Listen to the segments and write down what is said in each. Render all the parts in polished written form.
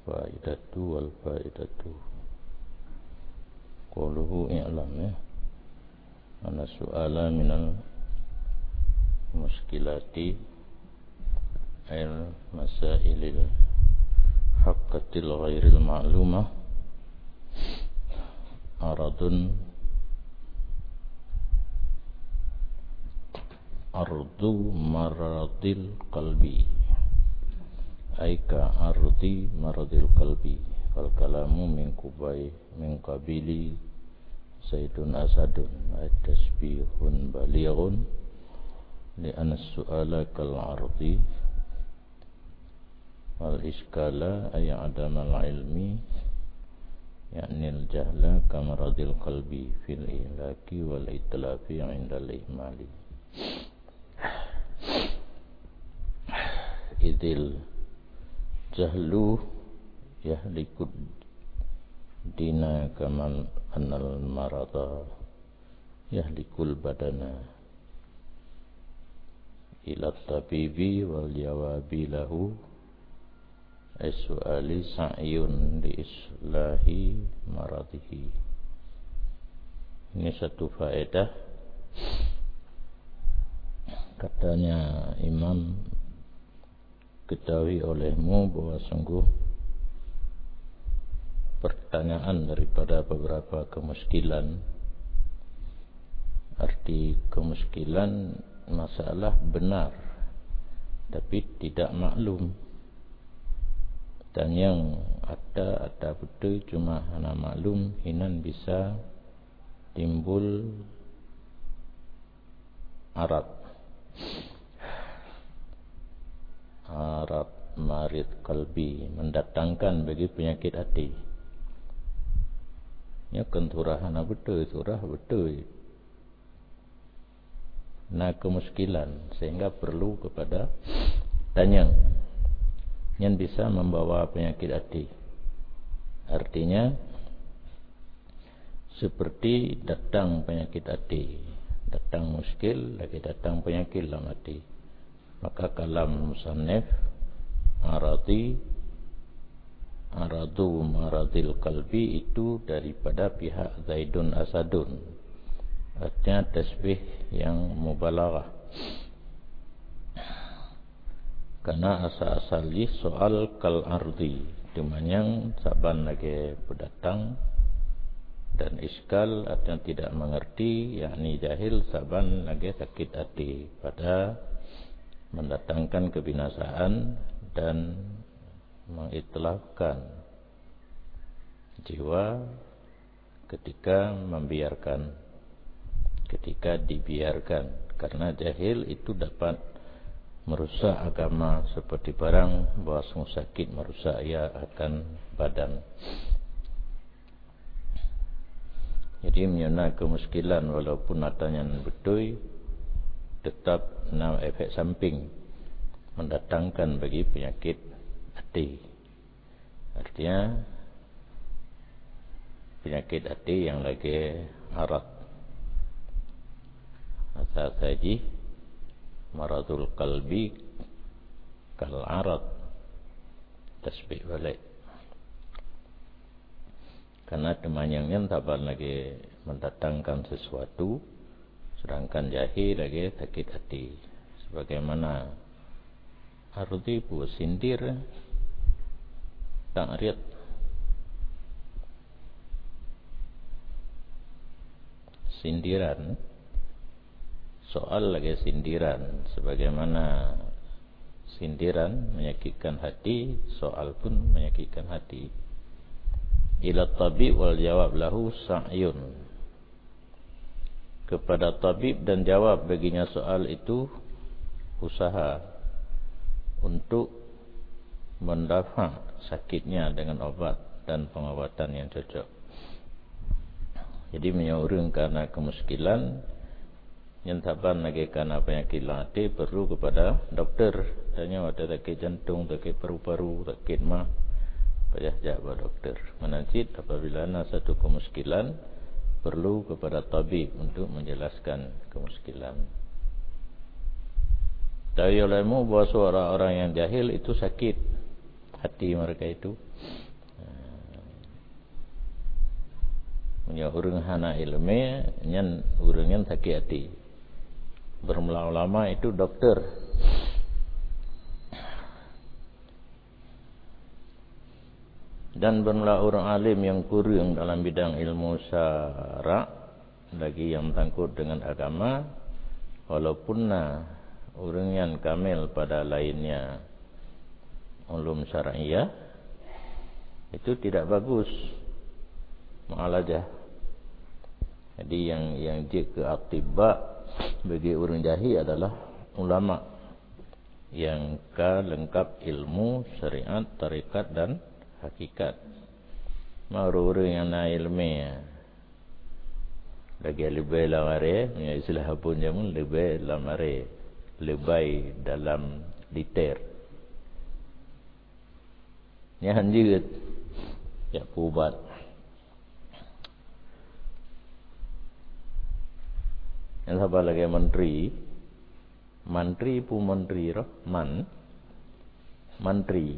Al-faidatu wal-faidatu. Qawluhu i'lam ya. Ana su'ala minal muskilati masailil haqqatil ghairil ma'lumah aradun ardu maradil qalbi aika ardi maradil qalbi wal kalamu min qabili Zaidun asadun tasbihun balighun li anna su'ala kal ardi wal iskala ay adamal ilmi yakni al jahla kamaradil qalbi fil ilaki wal itlafi 'inda al ihmali idil jahlu yahlikud dina kamal annal marada yahlikul badana ila tabibi wal jawabi lahu as-su'ali sa'yun li islahi maradihi. Ini satu faedah. Katanya Imam, ketahui olehmu bahwa sungguh pertanyaan daripada beberapa kemuskilan. Arti kemuskilan masalah benar tapi tidak maklum, dan yang ada betul cuma hana maklum hinan bisa timbul arad marid kalbi, mendatangkan bagi penyakit hati. Ya kenturah hana betul, turah betul. Nah kemuskilan sehingga perlu kepada tanya yang bisa membawa penyakit hati. Artinya seperti datang penyakit hati, datang muskil lagi datang penyakit dalam hati. Maka kalam musannif aradu maradil qalbi itu daripada pihak Zaidun asadun, artinya tasbih yang mubalaghah. Karena asal-asali soal kal ardi dimanyang saban lagi berdatang dan iskal artinya tidak mengerti, yakni jahil saban lagi sakit hati pada mendatangkan kebinasaan dan mengitlafkan jiwa ketika dibiarkan, karena jahil itu dapat merusak agama, seperti barang bahwa sungguh sakit merusak ia akan badan. Jadi menyana kemuskilan walaupun adanya betul tetap efek samping mendatangkan bagi penyakit hati. Artinya penyakit hati yang lagi arad asal saji maradul qalbi kal arad tasbih balik. Karena temanyangnya taban lagi mendatangkan sesuatu, sedangkan jahil lagi sakit hati. Sebagaimana arti bu sindir ta'rid, sindiran, soal lagi sindiran. Sebagaimana sindiran menyakitkan hati, soal pun menyakitkan hati. Ila tabib wal jawab lahu sa'yun, kepada tabib dan jawab baginya soal itu usaha untuk mendafa sakitnya dengan obat dan pengobatan yang cocok. Jadi menyaurung karena kemuskilan yang taban lagi karena penyakit hati perlu kepada dokter. Tanya ada sakit jantung, sakit paru-paru, sakit mah, payah jawab dokter. Menancit apabila ada satu kemuskilan perlu kepada tabib untuk menjelaskan kemuskilan. Tahu olehmu bahwa seorang orang yang jahil itu sakit hati mereka itu. Punya urang hana ilmu nyan urang yang sakit hati. Bermula ulama itu dokter. Dan bermula orang alim yang kurang dalam bidang ilmu syara, lagi yang menyangkut dengan agama, walaupun orang yang kamil pada lainnya ulum syar'iyah, itu tidak bagus mu'alajah. Jadi yang ke atibba bagi orang jahil adalah ulama yang lengkap ilmu syariat, tarikat dan hakikat. Orang yang na ilmu lagi lebih lamare, punya istilah pun jamun lebih lamare, lebih dalam detail. Yang hanjit ya pubat. Yang sabar lagi menteri pun menteri roh menteri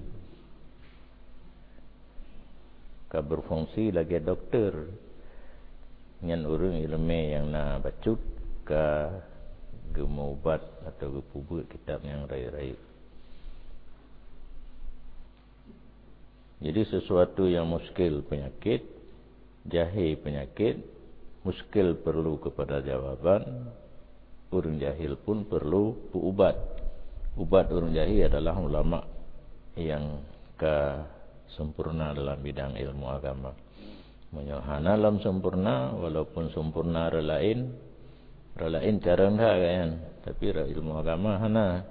ka berfungsi lagi dokter ngan urang ilmu yang na bacut ka gemubat atau gepubut kitab yang rai-rai. Jadi sesuatu yang muskil penyakit, jahil penyakit, muskil perlu kepada jawaban, orang jahil pun perlu ubat. Ubat orang jahil adalah ulama yang sempurna dalam bidang ilmu agama. Menyohana dalam sempurna, walaupun sempurna relain cara enggak kan, tapi ilmu agama hana.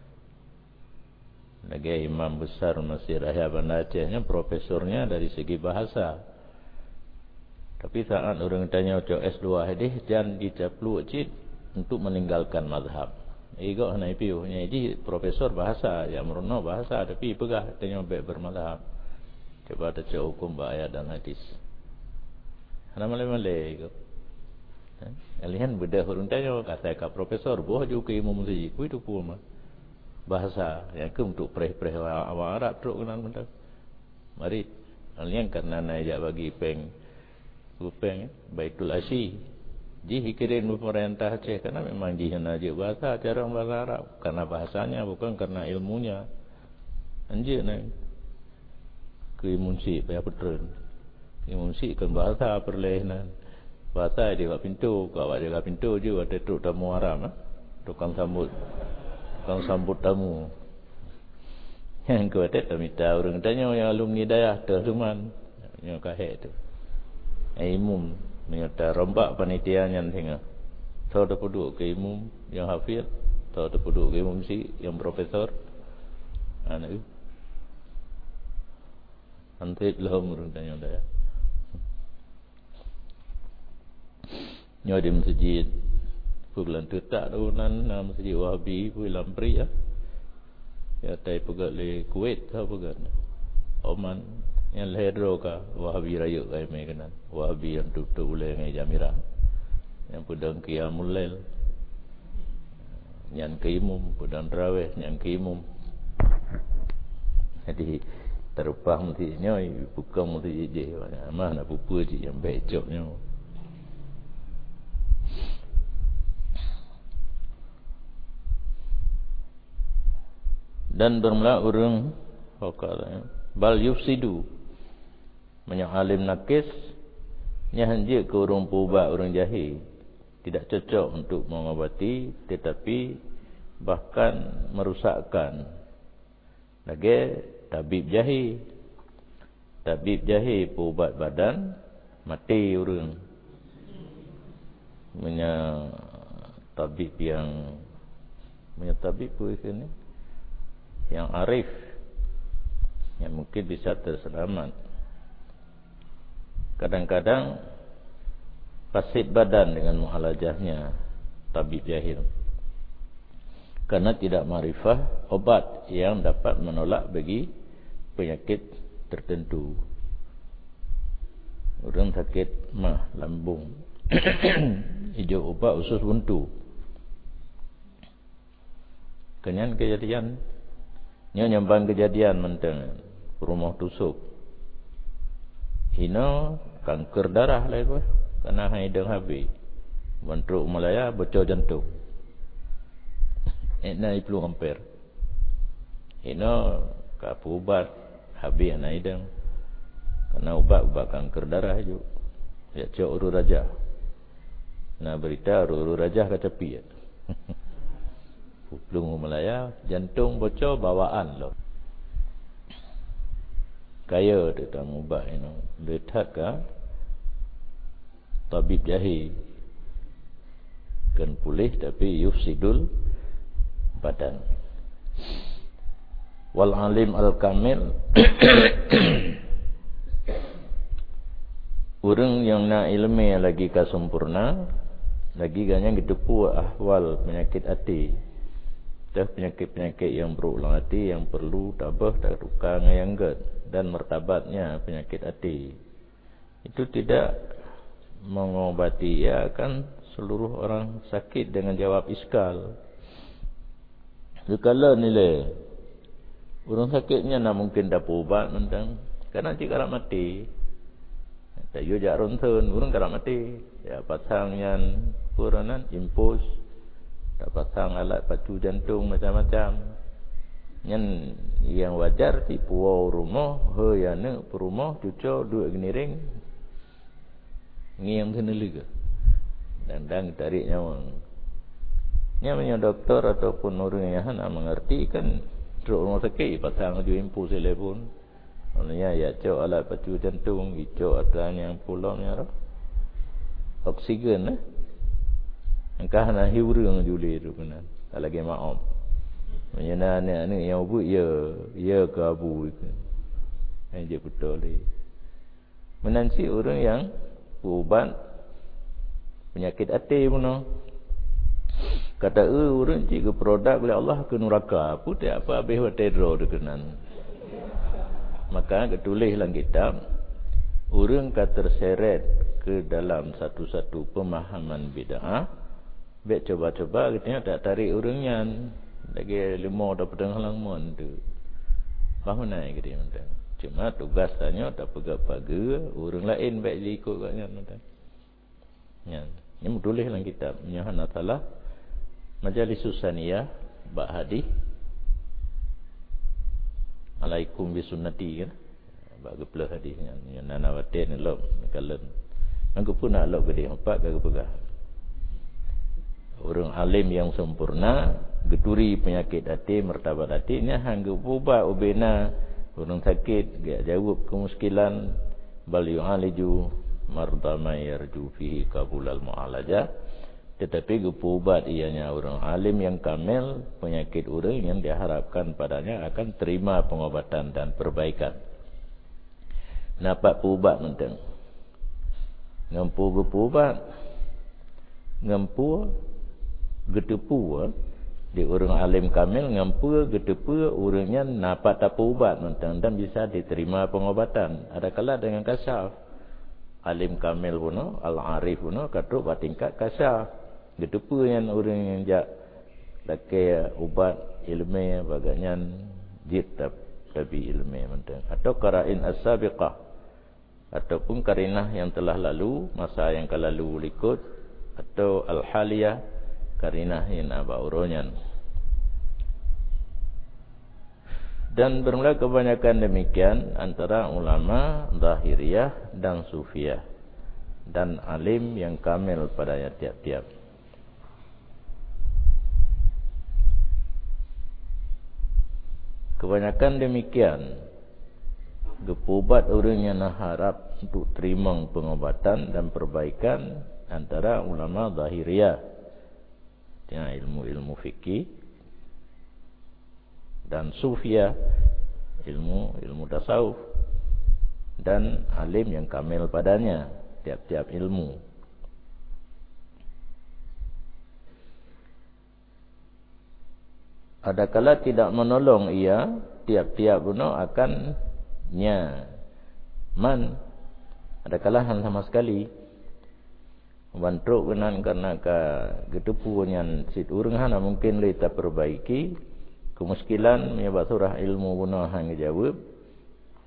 Lagi imam besar Masjid Raya Bandar Acehnya profesornya dari segi bahasa. Tapi saat orang tanya cok S2 hadis jangan dicaplu cit untuk meninggalkan mazhab. Ego hana ipiu nya jadi profesor bahasa ya merono bahasa tapi pegah tanya baik bermazhab. Coba baca hukum ayat dan hadis. Hana male-male ego. Alihan bedah orang tanya kata ka profesor boh juga imam masjid ku itu pun bahasa yang ke untuk preh-preh awak Arab truk kenan benda. Mari alihan karena naik bagi Kupeng Baitul Asy. Ji hikirin pemerintah Aceh karena memang ji aja bahasa cara bahasa Arab karena bahasanya bukan karena ilmunya. Anjir nang ke munsi payah petren. Munsi kan bahasa perlehan. Bahasa dia kat pintu, kau ada kat pintu je ada truk tamu Arab tukang sambut tamu. Yang kau ada minta orang tanya yang alumni dayah tersuman yang kahek tu. Imam menyerta rombak panitia yang tengah. Tahu dah penduduk ke imam yang hafiz, tahu dah penduduk ke imam si yang profesor. Anak itu. Antik lah orang tanya dah. Nyo di masjid bulan tetak tahunan masjid Wahabi bulan Pri ya. Ya tai pegat le Kuwait tahu pegat. Oman yang lehero ka Wahabi raya kai mai kanan. Wahabi yang tutup boleh ngai Jamirah. Yang pedang qiyamul lail. Yang keimum pedang tarawih yang keimum. Jadi terupah mesti nyoi bukan mesti je mah nak pupu je yang becoknya. Dan bermula urang hokal bal yufsidu banyak alim nakis nyahanjir ke urang pubat urang jahil tidak cocok untuk mengobati tetapi bahkan merusakkan lagi tabib jahil pubat badan mati urang tabib yang tabib ni yang arif yang mungkin bisa terselamat. Kadang-kadang fasid badan dengan muhalajahnya tabib jahil karena tidak makrifah obat yang dapat menolak bagi penyakit tertentu. Orang sakit mah lambung hijau ubat usus buntu kenyan kejadian nyambang kejadian menteng rumah tusuk. Hina kanker darah lah itu. Karena hidung habis. Bentruk Malaya bocor jantung. Ina 20 ampere. Hina kapu ubat habis anak hidung. Karena ubat kanker darah juga. Ya cok uru raja. Nah berita uru raja kacapi ya. Pelungu Malaya jantung bocor bawaan loh. Kaya dia tak ubah ini. Letak ke tabib jahil. Kan pulih tapi yufsidul badan. Wal alim al kamil. Orang yang nak ilmu lagi kasempurna, lagi ganyan gedepu ahwal penyakit hati. Dah penyakit-penyakit yang berulang hati yang perlu tabah dan tukang yang ged dan martabatnya penyakit hati. Itu tidak mengobati ya kan seluruh orang sakit dengan jawab iskal. Sekala nilai orang sakitnya nak mungkin dapat ubat tentang karena jika nak mati. Tak yo jak ronsen, urang kara mati. Ya pasang yang puranan impus. Tak pasang alat pacu jantung macam-macam. Yang wajar di puau rumah, he yana perumah cucuk duit geniring. Ngiang kena liga. Dan tarik nyawa. Nyamanya doktor ataupun orang yang nak mengerti kan duduk rumah sakit pasang ju impus telefon. Maksudnya ya cok alat pacu jantung, cok atas yang pulangnya oksigen engkau nak hiurang juli tu benar. Tak lagi maaf. Maksudnya ni yang buat ya ke abu itu. Yang dia betul ni. Menansi orang yang berubat penyakit hati pun. Kata orang jika produk oleh Allah ke neraka, putih apa habis teror dekenan. Maka ketulis dalam kitab orang kata terseret ke dalam satu-satu pemahaman bid'ah. Baik coba-coba katanya tak tarik orangnya lagi 5 dah pedang halang mon tu. Faham naik ke dia mentang. Cuma tugas tanya tak pegang-pegang orang lain baik dia ikut katnya mentang. Ya, ini tulis dalam kitab Nyahana salah Majalisus Saniyah bab hadis alaikum bisunnati kan bagi pelah hadisnya yang nanawatin lok kalen angku pun nak lok gede empat ke pegah orang alim yang sempurna geturi penyakit hati martabat hati ni hanggu ubah ubena orang sakit gak jawab kemuskilan bal yu'aliju marda ma yarju fihi qabulal mu'alaja. Tetapi ubat ianya orang alim yang kamil, penyakit orang yang diharapkan padanya akan terima pengobatan dan perbaikan. Nampak ubat mentang. Ngampu ubat. Ngampu getepu di orang alim kamil ngampu getepu orangnya nampak tak ubat mentang dan bisa diterima pengobatan. Adakala dengan kasyaf. Alim kamil pun, al-arif pun katuk bertingkat kasyaf. Getepu yang orang yang jak pakai ubat ilmiah baganyan jid tapi ilmiah mentang atau qara'in as-sabiqah ataupun karinah yang telah lalu masa yang lalu likut atau al-haliyah karinah yang abauronyan. Dan bermula kebanyakan demikian antara ulama zahiriyah dan sufiyah dan alim yang kamil pada tiap-tiap. Kebanyakan demikian. Gepubat orang yang nak harap untuk terima pengobatan dan perbaikan antara ulama zahiriyah dengan ilmu-ilmu fikih dan sufiyah ilmu tasawuf dan alim yang kamil padanya tiap-tiap ilmu. Adakala tidak menolong ia tiap-tiap guna akan man adakala hal sama sekali bantuk kenan karena gedepu yang sit urang hana mungkin kita perbaiki kemuskilan menyebab surah ilmu guna hang jawab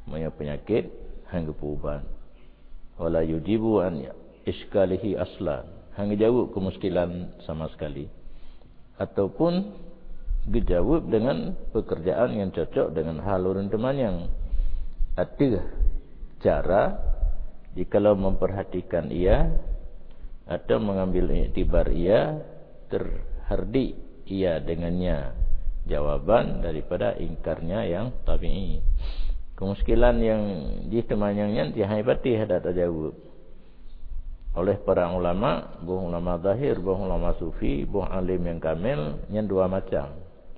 punya penyakit hang uban wala yujibu an iskalihi aslan, hang jawab kemuskilan sama sekali, ataupun dijawab dengan pekerjaan yang cocok dengan hal orang teman yang ada cara jikalau memperhatikan ia atau mengambil iktibar ia, terhardik ia dengannya jawaban daripada ingkarnya yang tabi'i. Kemuskilan yang ditemanyannya tihai batih ada terjawab oleh para ulama, buh ulama zahir, buh ulama sufi, buh alim yang kamil, yang dua macam.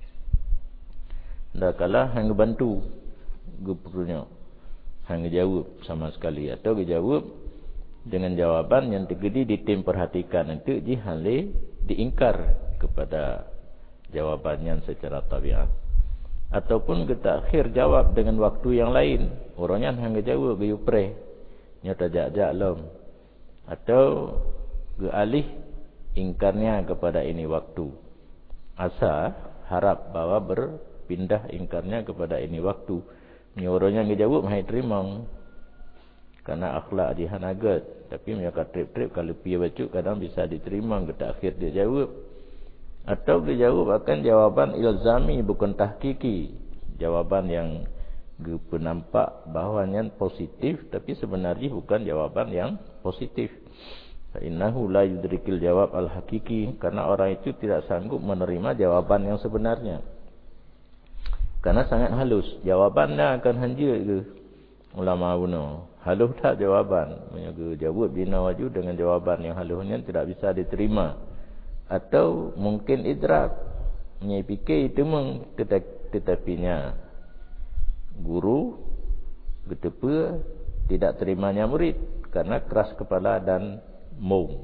Ndak kalah hang bantu gupurnya, hang jawab sama sekali atau dijawab dengan jawaban yang tergedi ditim perhatikan itu jihale diingkar kepada jawabannya secara tabiat, ataupun kita akhir jawab dengan waktu yang lain, orangnya hang jawab gayupre nyata jak-jak lom, atau gealih ingkarnya kepada ini waktu, asa harap bahwa berpindah ingkarnya kepada ini waktu, nyorongnya ngejawab hai terima karena akhlak jihan agat, tapi mereka trip-trip kalau piye bacu kadang bisa diterima kita akhir dia jawab, atau dijawab akan jawaban ilzami bukan tahqiqi, jawaban yang penampak bahawanya positif tapi sebenarnya bukan jawaban yang positif. Fa innahu la yudrikil jawab al-haqiqi, karena orang itu tidak sanggup menerima jawaban yang sebenarnya. Karena sangat halus, jawabannya akan hanjir ke ulama kuno. Halus tak jawaban, jawab bina waju dengan jawaban yang halusnya tidak bisa diterima, atau mungkin idrak, fikir itu tetapinya guru getepa tidak terimanya murid karena keras kepala dan mung.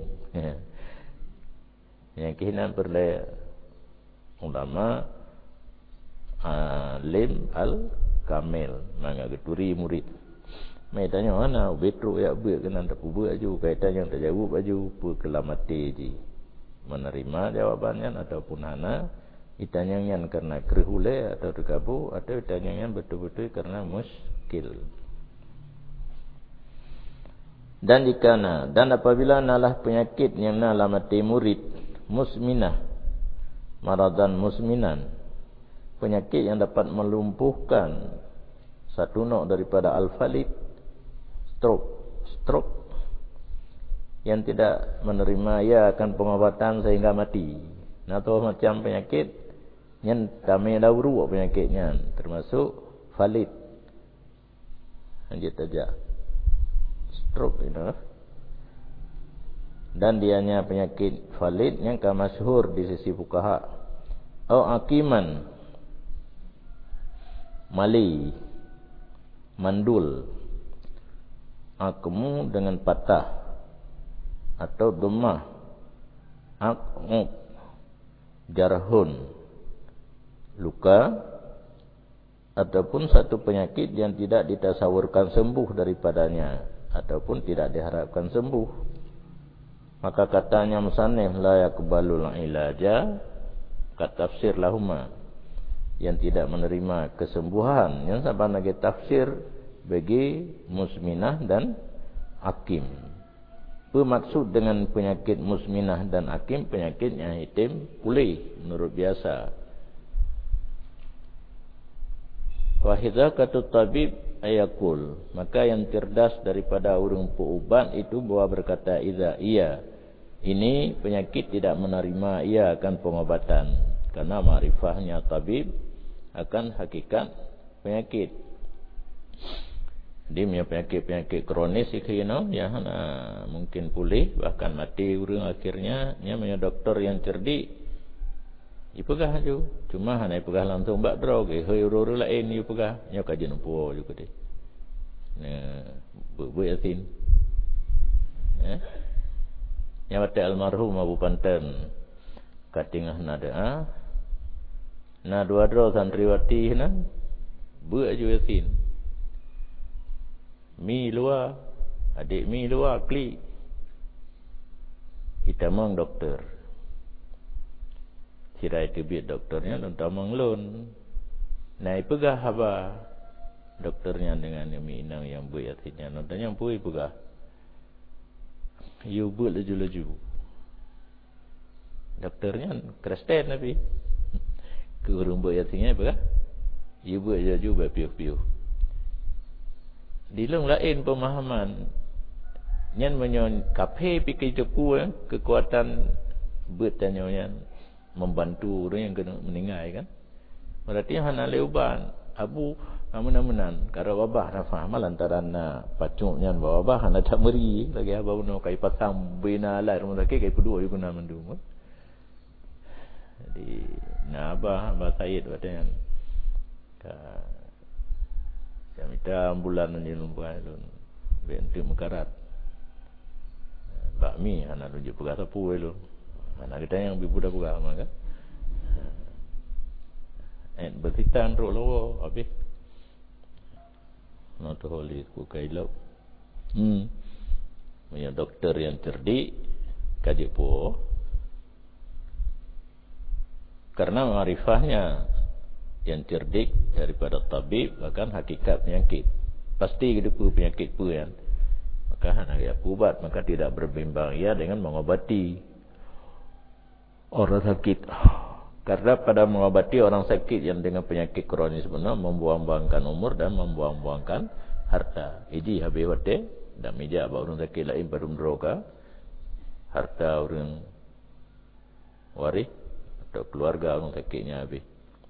Yang kehinan perle ulama alim al-kamil manga geturi murid. Mai tanya mana betro ya buat kena tak buat aju kaitan yang terjawab aju pekelamati ji. Menerima jawabannya ataupun hana ditanyakan karena kerhule atau tergabu, atau ditanyakan betul-betul karena muskil. Dan jikana dan apabila nalah penyakit yang nalah mati murid musminah, maradan musminan, penyakit yang dapat melumpuhkan satu nok daripada al-falid, stroke yang tidak menerima ia akan pengobatan sehingga mati. Nah, tu macam penyakit yang kami dauru penyakitnya termasuk falid. Lanjut saja. Stroke itu. Dan dianya penyakit falid yang masyhur di sisi fuqaha. Au akiman, mali, mandul, akmu dengan patah atau domah, akuk, jarhun, luka, ataupun satu penyakit yang tidak ditasawurkan sembuh daripadanya ataupun tidak diharapkan sembuh, maka katanya musannif la yaqbalul ilaja, kata tafsir lahuma, yang tidak menerima kesembuhan, yang sama lagi tafsir bagi musminah dan akim. Bermaksud dengan penyakit musminah dan akim, penyakitnya hitam pulih menurut biasa. Wahidha katut tabib ayakul, maka yang cerdas daripada orang peubat itu bahwa berkata idza iya, ini penyakit tidak menerima ia akan pengobatan, karena makrifahnya tabib akan hakikat penyakit. Dia punya penyakit kronis ikhino ya mungkin pulih bahkan mati urang akhirnya nya punya doktor yang cerdik ipegah aju cuma hana ipegah langsung bak drog heuy uru lain ipegah nya kajian puo juga deh. Nah bu yasin nya wate almarhum Abu Panten katingah nada na dua dro santriwati na bu aju yasin mi luar, adik mi luar klik. Kita mang doktor. Sirai tebit doktornya dan tamang lon. Nah ipegah haba dokternya dengan minang yang buat hatinya. Nontonnya pui buka. You buat laju-laju. Dokternya Kristen tapi kurung buat hatinya buka. You buat laju berpiuh-piuh. Dilung lain pemahaman. Nyan menyon kape pikir cepu kekuatan buat tanya yang membantu orang yang kena meninggal kan. Berarti hana leuban abu amun-amunan karo babah na faham lantaran na pacungnya babah hana tak meri lagi abah no kai pasang bina la rumah lagi kai pedua juga na mendum. Jadi na abah Said badan ka minta ambulan ni lumpuan lu bentuk mekarat bakmi hana tunjuk pegat sapu lu hana kita yang bibuda pegat maka berhitan rok lawa habis nak holis ku kailau punya doktor yang cerdik kaji po karena makrifahnya yang cerdik daripada tabib bahkan hakikat penyakit pasti hidup penyakit pun kan maka hanya ya ubat maka tidak berbimbang ia dengan mengobati orang sakit. Karena pada mengobati orang sakit yang dengan penyakit kronis benar membuang-buangkan umur dan membuang-buangkan harta. Iji habis wate dan meja orang sakit lain baru meroka harta orang waris atau keluarga orang sakitnya habis.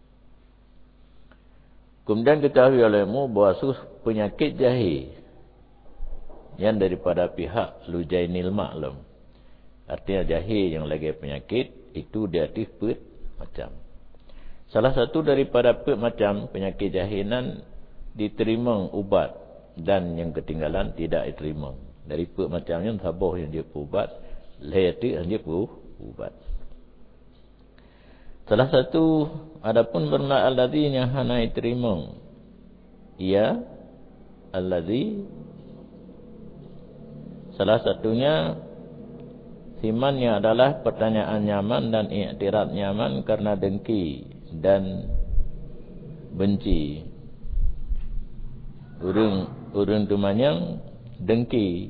Kemudian ketahui olehmu bahawa penyakit jahil yang daripada pihak Lujainil Ma'lum. Artinya jahil yang lagi penyakit itu dia tipet macam. Salah satu daripada macam penyakit jahilan diterima ubat dan yang ketinggalan tidak diterima. Dari macamnya sabuh yang dia ubat, lehati yang dia ubat. Salah satu adapun berna alladzi yang hana diterima. Ia alladzi salah satunya simannya adalah pertanyaan nyaman dan iktiraf nyaman karena dengki dan benci. Urang tu manyang dengki.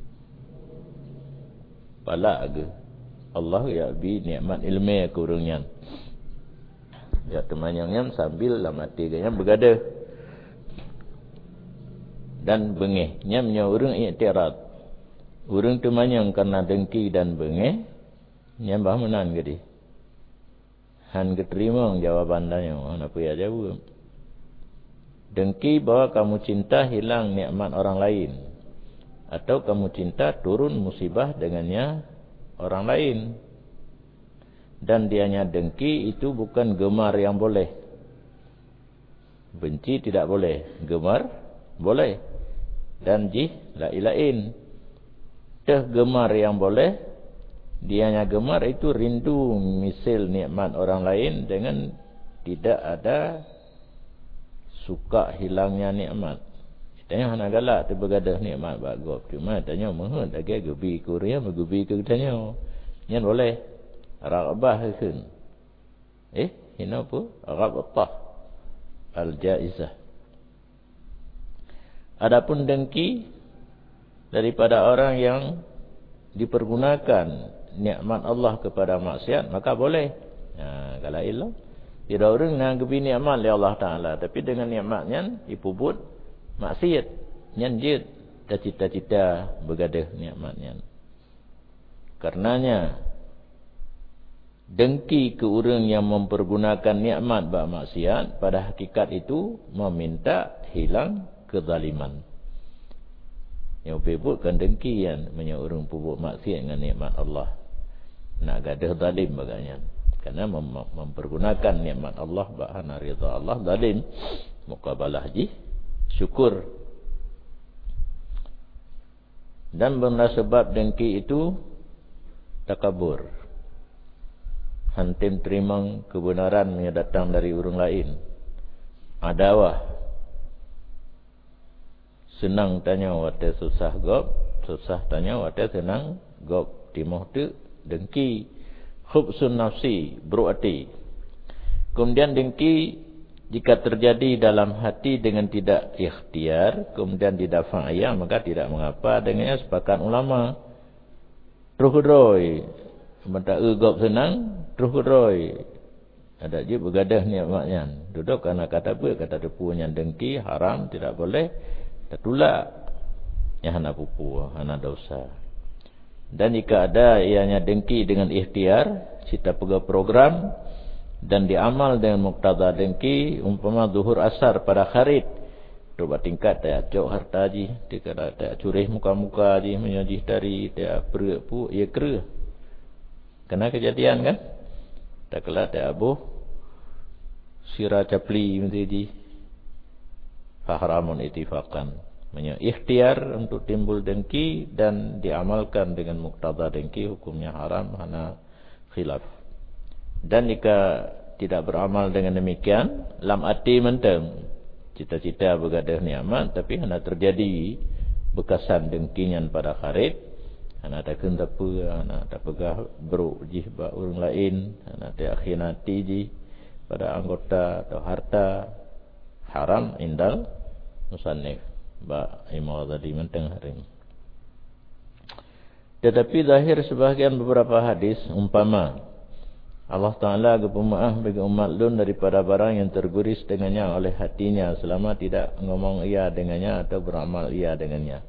Pala ke Allah ya bi nikmat ilmu ke urangnya. Ya temanyangnya sambil lah mati gaya bergadah. Dan bengihnya menyorong iktiraf. Urang tu manyang karena dengki dan bengeh nyambah menan gedi. Han keterima jawaban tanya, apa ya jawab? Dengki bahwa kamu cinta hilang nikmat orang lain atau kamu cinta turun musibah dengannya orang lain. Dan dianya dengki itu bukan gemar yang boleh. Benci tidak boleh, gemar boleh. Dan lain-lain. Gemar yang boleh, dianya gemar itu rindu misil nikmat orang lain dengan tidak ada suka hilangnya nikmat. Tanya hana galak tu bergadah nikmat bagop. Cuma tanya mohon lagi gebi kuria gebi ke tanya. Nyan boleh raghbah keun. Hina apa? Raghbah al-jaizah. Adapun dengki daripada orang yang dipergunakan nikmat Allah kepada maksiat maka boleh. Kalau ilah tidak orang nak gebi nikmat oleh Allah Taala tapi dengan nikmatnya dipubut maksiat nyanjut cita-cita bergadah nikmatnya. Karenanya dengki ke orang yang mempergunakan nikmat bak maksiat pada hakikat itu meminta hilang kezaliman. Yang pebutkan dengki yang orang pubuk maksiat dengan nikmat Allah. Nak gadah zalim bagainya. Karena mempergunakan nikmat Allah bahana rida Allah zalim. Muqabalah syukur. Dan benda sebab dengki itu takabur. Hantim terima kebenaran yang datang dari orang lain. Adawah. Senang tanya wate susah gop, susah tanya wate senang gop. Timoh tu dengki, khubsun nafsi, berarti. Kemudian dengki jika terjadi dalam hati dengan tidak ikhtiar kemudian didafa ayah, maka tidak mengapa. Dengannya sepakat ulama. Terus kedoi, mata egop senang, terus kedoi. Ada je bergadah nikmatnya. Duduk karena kata apa? Kata depunya dengki, haram, tidak boleh. Tertulak. Yang hana pupu, hana dosa. Dan jika ada ianya dengki dengan ikhtiar, kita pegang program dan diamal dengan muqtada dengki, umpama zuhur asar pada kharit. Coba tingkat tak cok harta ji, dia kata tak curih muka-muka ji menyajih dari dia perut pu ia kera. Kena kejadian kan? Tak kala tak abuh sirah capli mesti ji. Fahramun ittifaqan. Ikhtiar untuk timbul dengki dan diamalkan dengan muqtada dengki, hukumnya haram, hana khilaf. Dan jika tidak beramal dengan demikian, lam ati menteng cita-cita bergadah nikmat, tapi hana terjadi bekasan dengkinyan pada kharit, hana tak kena apa, hana tak pegah beruk jih ba orang lain, hana tak khianati jih pada anggota atau harta, haram indal musannif ba imam tadi menteng hari. Tetapi zahir sebahagian beberapa hadis, umpama Allah Ta'ala kepemaaf bagi umat lun daripada barang yang terguris dengannya oleh hatinya selama tidak ngomong iya dengannya atau beramal iya dengannya.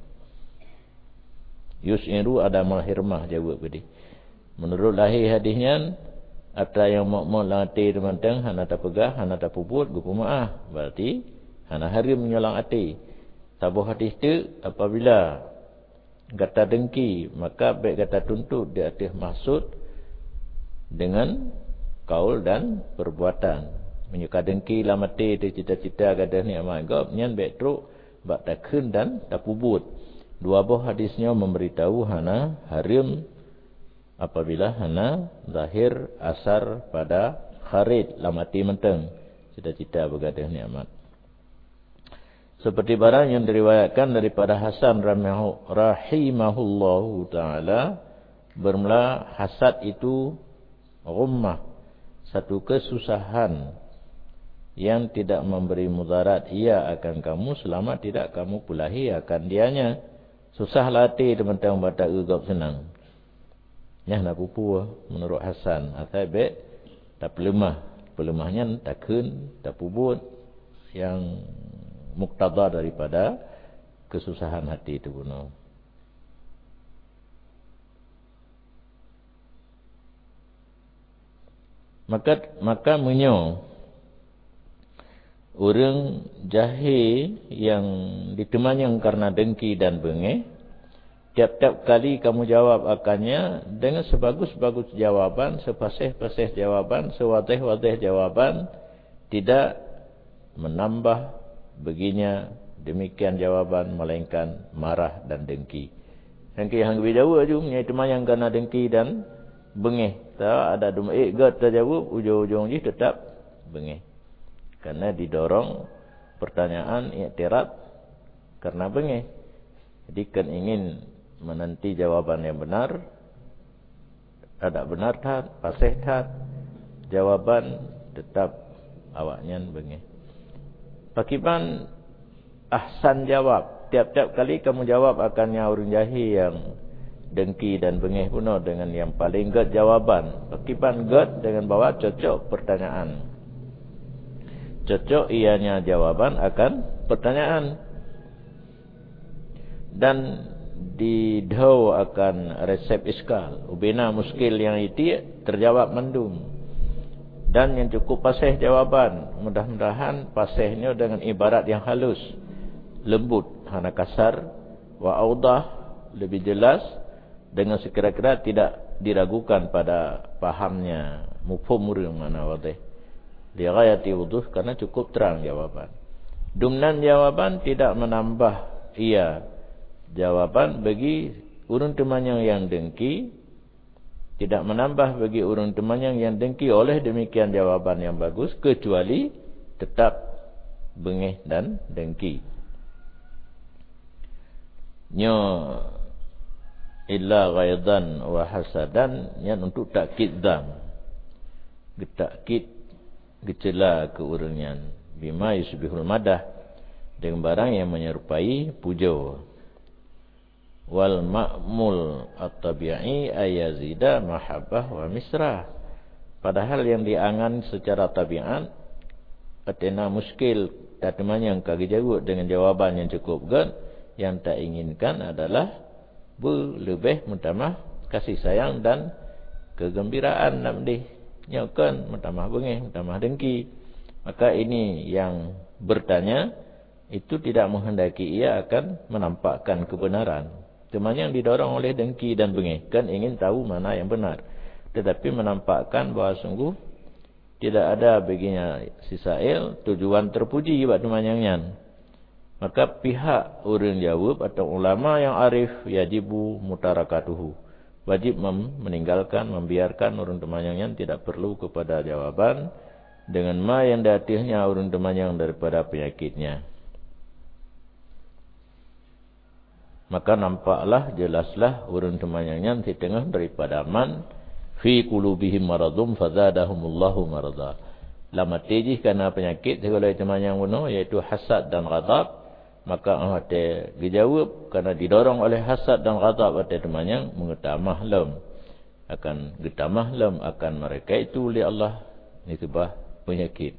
Yus'iru ada malhirmah jawab tadi. Menurut lahir hadisnya, ada yang mau latih teman-teman, hana tak pegah, hana tak puput, kepemaaf. Berarti hana harim menyolang hati. Tabuh hadis itu apabila kata dengki, maka baik kata tuntut di atas maksud dengan kaul dan perbuatan. Menyuka dengki lah mati di cita-cita gadah ni amat gop nyan baik truk bak takun dan tapubut. Dua buah hadisnya memberitahu hana harim apabila hana zahir asar pada kharid lah mati menteng cita-cita bergadah ni amat. Seperti barang yang diriwayatkan daripada Hasan rahimahullahu ta'ala, bermula hasad itu ghummah, satu kesusahan yang tidak memberi mudarat ia akan kamu selama tidak kamu pulahi akan dianya. Susah latih teman-teman baca egap senang. Nyah nak pupu menurut Hasan. Athabik tak pelemah. Pelemahnya takun, tak pubut yang muqtada daripada kesusahan hati itu guna. Maka menyo orang jahil yang ditemanyang karena dengki dan bengih, tiap-tiap kali kamu jawab akannya dengan sebagus-bagus jawaban, sepasih-pasih jawaban, sewadih-wadih jawaban, tidak menambah baginya demikian jawaban melainkan marah dan dengki. Dengki yang lebih jauh aja temayang karena dengki dan bengih. Tak ada dum gat terjawab, ujung-ujung je tetap bengih. Karena didorong pertanyaan i'tirad karena bengih. Jadi kan ingin menanti jawaban yang benar. Ada benar tak, pasih tak, jawaban tetap awaknya bengih. Pakiban ahsan jawab. Tiap-tiap kali kamu jawab akannya orang jahil yang dengki dan bengih puno dengan yang paling gad jawaban. Pakiban gad dengan bawa cocok pertanyaan. Cocok ianya jawaban akan pertanyaan. Dan didhau akan resep iskal. Ubina muskil yang itu terjawab mendung. Dan yang cukup pasih jawaban. Mudah-mudahan pasihnya dengan ibarat yang halus. Lembut. Hana kasar. Wa audah. Lebih jelas. Dengan sekira-kira tidak diragukan pada pahamnya. Mufhum yang mana wadih. Lighayati wuduh karena cukup terang jawaban. Dumnan jawaban tidak menambah ia jawaban bagi urun temannya yang dengki. Tidak menambah bagi urun temannya yang dengki oleh demikian jawaban yang bagus. Kecuali tetap bengih dan dengki. Nyo illa ghaidan wa hasadan yang untuk takkid dam. Takkid gecela ke urungan bima yusbihul madah, dengan barang yang menyerupai puja. Wal ma'mul at-tabi'i ayazida mahabbah wa misrah. Padahal yang diangan secara tabiat atena muskil dateman yang kagi jawab dengan jawaban yang cukup kan, yang tak inginkan adalah berlebih mutamah kasih sayang dan kegembiraan nak nyokan mutamah bengih mutamah dengki. Maka ini yang bertanya itu tidak menghendaki ia akan menampakkan kebenaran. Cuma yang didorong oleh dengki dan bengih, kan ingin tahu mana yang benar. Tetapi menampakkan bahawa sungguh tidak ada baginya si sa'il tujuan terpuji buat temannya. Maka pihak orang jawab atau ulama yang arif yajibu mutarakatuhu. Wajib meninggalkan, membiarkan orang temannya tidak perlu kepada jawaban dengan ma yang datihnya orang temannya daripada penyakitnya. Maka nampaklah, jelaslah urun temanyangan di tengah daripada man fi qulubihim maradum fazadahumullahu marada. Lama tejih karena penyakit segala temanyan bunuh, iaitu hasad dan ghadab. Maka ada dijawab karena didorong oleh hasad dan ghadab ada temanyan mengetamah lam. Akan getamah lam akan mereka itu oleh Allah nisbah penyakit.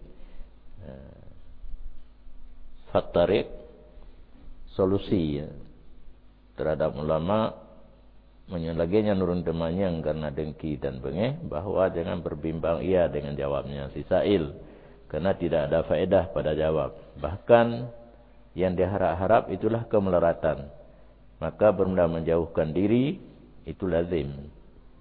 Fattarik solusi terhadap ulama menyelaginya nurun temannya karena dengki dan bengih, bahawa jangan berbimbang ia dengan jawabnya si sa'il, kerana tidak ada faedah pada jawab. Bahkan yang diharap-harap itulah kemelaratan. Maka benda menjauhkan diri itu lazim.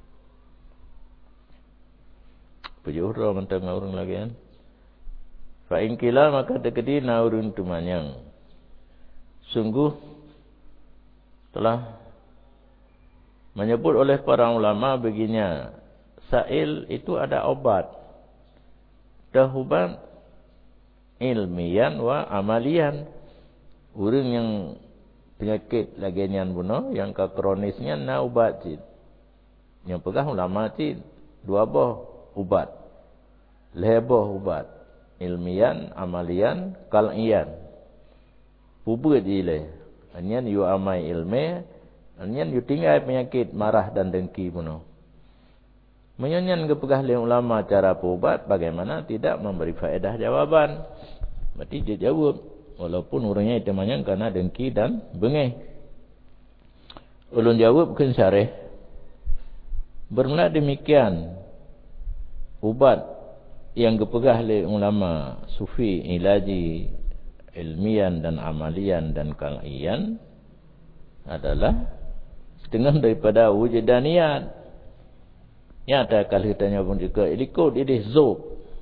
Pejurah mentengah orang lagi kan. Fa'inkilah maka dekedi naurun temanyang. Sungguh telah menyebut oleh para ulama begininya, sa'il itu ada obat. Dahuban ilmian wa amalian. Orang yang penyakit lagian bunuh, yang ke kronisnya na ubat cid. Yang pegang ulama cid, dua boh ubat. Leboh ubat. Ilmian, amalian, kal'ian. Pubut ile. Anyan yu amai ilme, anyan yu tinggal penyakit marah dan dengki bunuh. Menyanyan kepegah oleh ulama cara perubat, bagaimana tidak memberi faedah jawaban. Berarti dia jawab, walaupun orangnya itu menyanyi karena dengki dan bengih. Ulun jawab kan syarih. Bermula demikian, ubat yang kepegah oleh ulama sufi ilaji ilmian dan amalian dan kal'ian adalah setengah daripada wujudaniyat. Nyata kalau ditanya pun juga ikut ini zub.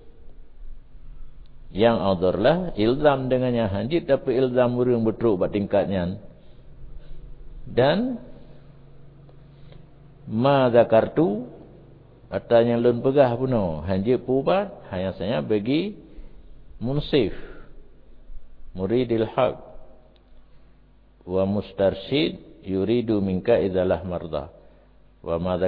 Yang adarlah ilzam dengannya hanjit, tapi ilzam orang betul buat tingkatnya. Dan ma zakartu atanya lun pegah puno hanjit pubat hanya saya bagi munsif muridil haq wa mustarsyid yuridu minka idzalah mardah wa ma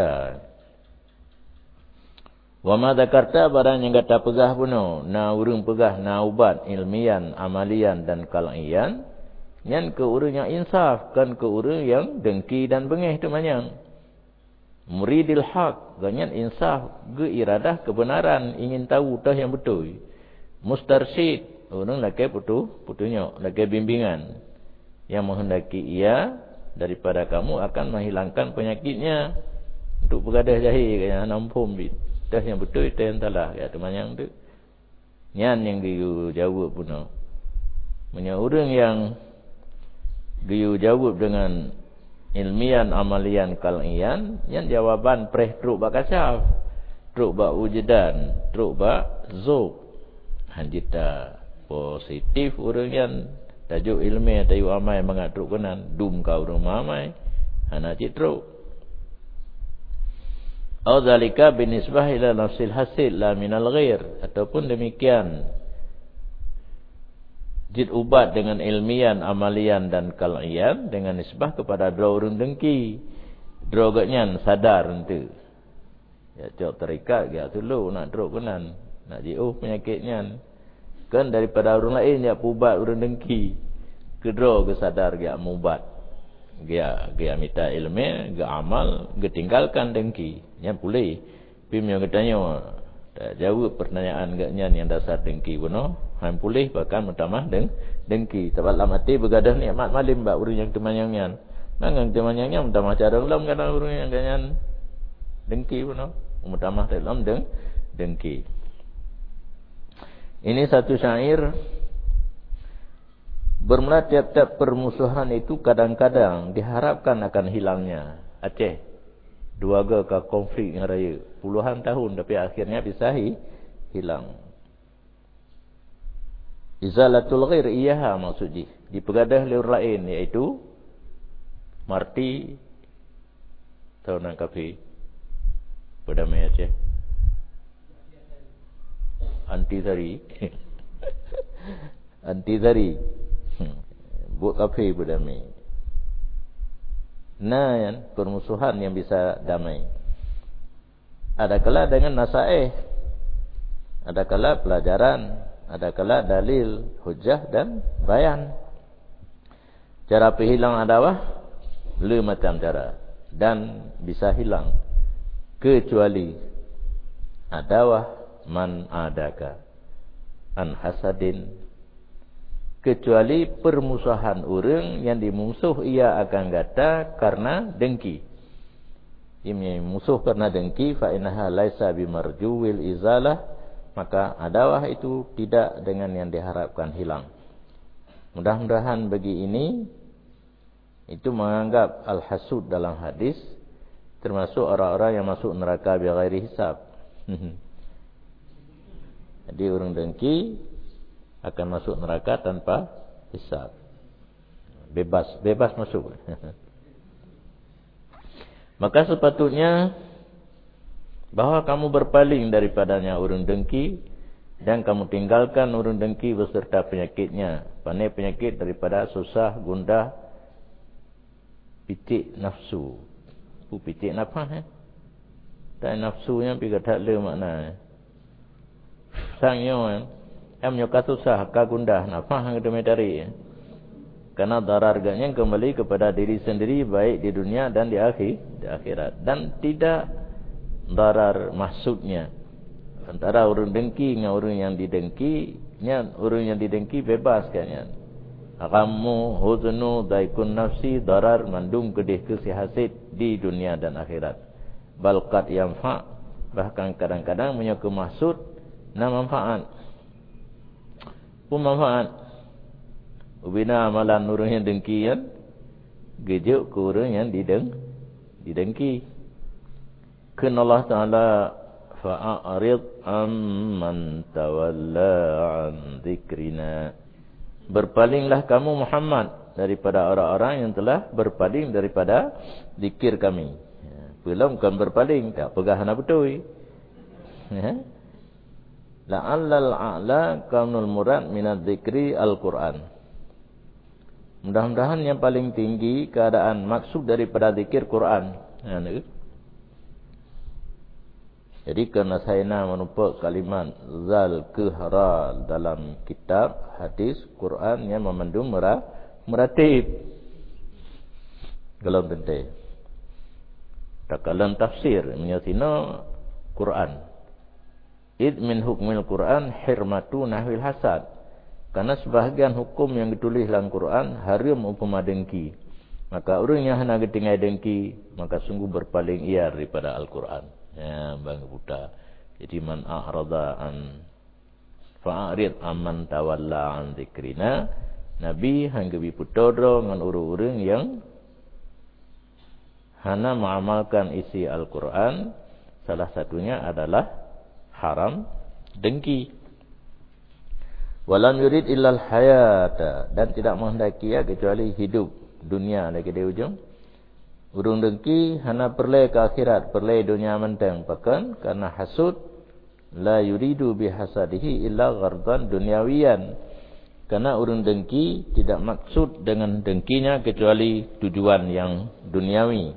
dzakarta barang yang kata pegah puno na urang pegah na ubat ilmian amalian dan kal'ian nyan ke urang yang insaf kan ke urang yang dengki dan bengih tu manyang muridil haq ganyan insaf ge iradah kebenaran ingin tahu tah yang betul mustarsyid orang lagi putunya, lagi bimbingan yang menghendaki ia daripada kamu akan menghilangkan penyakitnya untuk bergadah jahil kaya nampum dah yang betul itu yang salah ya teman yang tu nyan yang dia jawab pun punya orang yang dia jawab dengan ilmian amalian kal'ian nyan jawaban preh truk bak kasaf truk bak wujudan truk bak zub hanjita positif orang yang tajuk ilmiah tajuk amai mengatruk kenan dum kau rumah amai hana citruk atau zalika binisbah ila nafsil hasil la minal ghair, ataupun demikian jid ubat dengan ilmian amalian dan kal'ian dengan nisbah kepada dua orang dengki droganya sadar ente ya cok terikat ya dulu nak drog kenan nak jiuh penyakitnya Kan daripada orang lain yang pubat orang dengki. Kedua ke sadar dia mubat. Dia minta ilmu, dia amal, dia tinggalkan dengki. Yang boleh. Pim yang katanya tak jawab pertanyaan gaknya yang dasar dengki benar. Han boleh bahkan bertambah dengki. Sebab dalam hati bergadah nikmat malim bak orang yang temanyangan. Nangang temanyangan bertambah cara dalam kadang orang yang ganyan dengki benar. Bertambah dalam dengki. Ini satu syair. Bermula tiap-tiap permusuhan itu kadang-kadang diharapkan akan hilangnya. Aceh. Dua ke konflik yang raya. Puluhan tahun tapi akhirnya bisa hilang. Izalatul ghair iyaha maksudnya. Dipegadah oleh orang lain iaitu Marti tahunan kafe. Berdamai Aceh. Antidari. Antidari. Buat kafe berdamai. Nah, yang permusuhan yang bisa damai. Ada kala dengan nasaih. Ada kala pelajaran. Ada kala dalil, hujah dan bayan. Cara penghilang adawah, macam cara. Dan bisa hilang. Kecuali adawah man adaka. An hasadin. Kecuali permusuhan orang yang dimusuh ia akan kata karena dengki. Ini musuh karena dengki fa innaha laisa bimarjuwil izalah, maka adawah itu tidak dengan yang diharapkan hilang. Mudah-mudahan bagi ini itu menganggap al-hasud dalam hadis termasuk orang-orang yang masuk neraka bighairi hisab. Jadi orang dengki akan masuk neraka tanpa hisab. Bebas masuk. Maka sepatutnya bahawa kamu berpaling daripadanya orang dengki dan kamu tinggalkan orang dengki beserta penyakitnya. Pandai penyakit daripada susah, gundah, picik nafsu. Picik nafas tak nafsunya pergi tak le makna. Sangyo amnyo kasusah kagundah nafas hang demedari. Karena dararnya kembali kepada diri sendiri baik di dunia dan di akhirat. Dan tidak darar maksudnya antara orang dengki dengan orang yang didengki. Orang yang didengki bebas kan. Akamu huznu daikun nafsi darar mandum kedih kesihasid di dunia dan akhirat. Balqat yanfa, bahkan kadang-kadang punya kemaksud na manfaat. Pun manfaat. Ubina amalan orang yang dengkian gejuk ke orang yang didengki. Kan Allah Ta'ala fa'arid amman tawalla an dzikrina. Berpalinglah kamu Muhammad daripada orang-orang yang telah berpaling daripada zikir kami. Belum kan berpaling, tak pegah nak betul. La'allal a'la kaunul murad minadz zikri al-Quran. Mudah-mudahan yang paling tinggi keadaan maksud daripada zikir Quran. Jadi kerana saya nak menumpak kalimat zal kehara dalam kitab, hadis, Quran yang memandung meratib. Kalau penting. Takalan tafsir menyasina Quran. Id min hukmil Quran hirmatu nahwil hasad. Karena sebahagian hukum yang ditulis dalam Quran haram upama dengki. Maka orang yang hendak tinggal dengki, maka sungguh berpaling ia daripada Al-Quran. Ya, bang buta. Jadi man a'rada an fa'arid amman tawalla an dzikrina. Nabi hanggabi putodro dengan orang-orang yang hana mengamalkan isi Al-Quran. Salah satunya adalah haram dengki. Walam yurid illal hayata, dan tidak menghendaki kecuali hidup dunia lagi di ujung. Urung dengki hana perlai ke akhirat, perlai dunia menteng. Bahkan karena hasud la yuridu bihasadihi illa ghardan dunyawiyan. Karena urung dengki tidak maksud dengan dengkinya kecuali tujuan yang duniawi.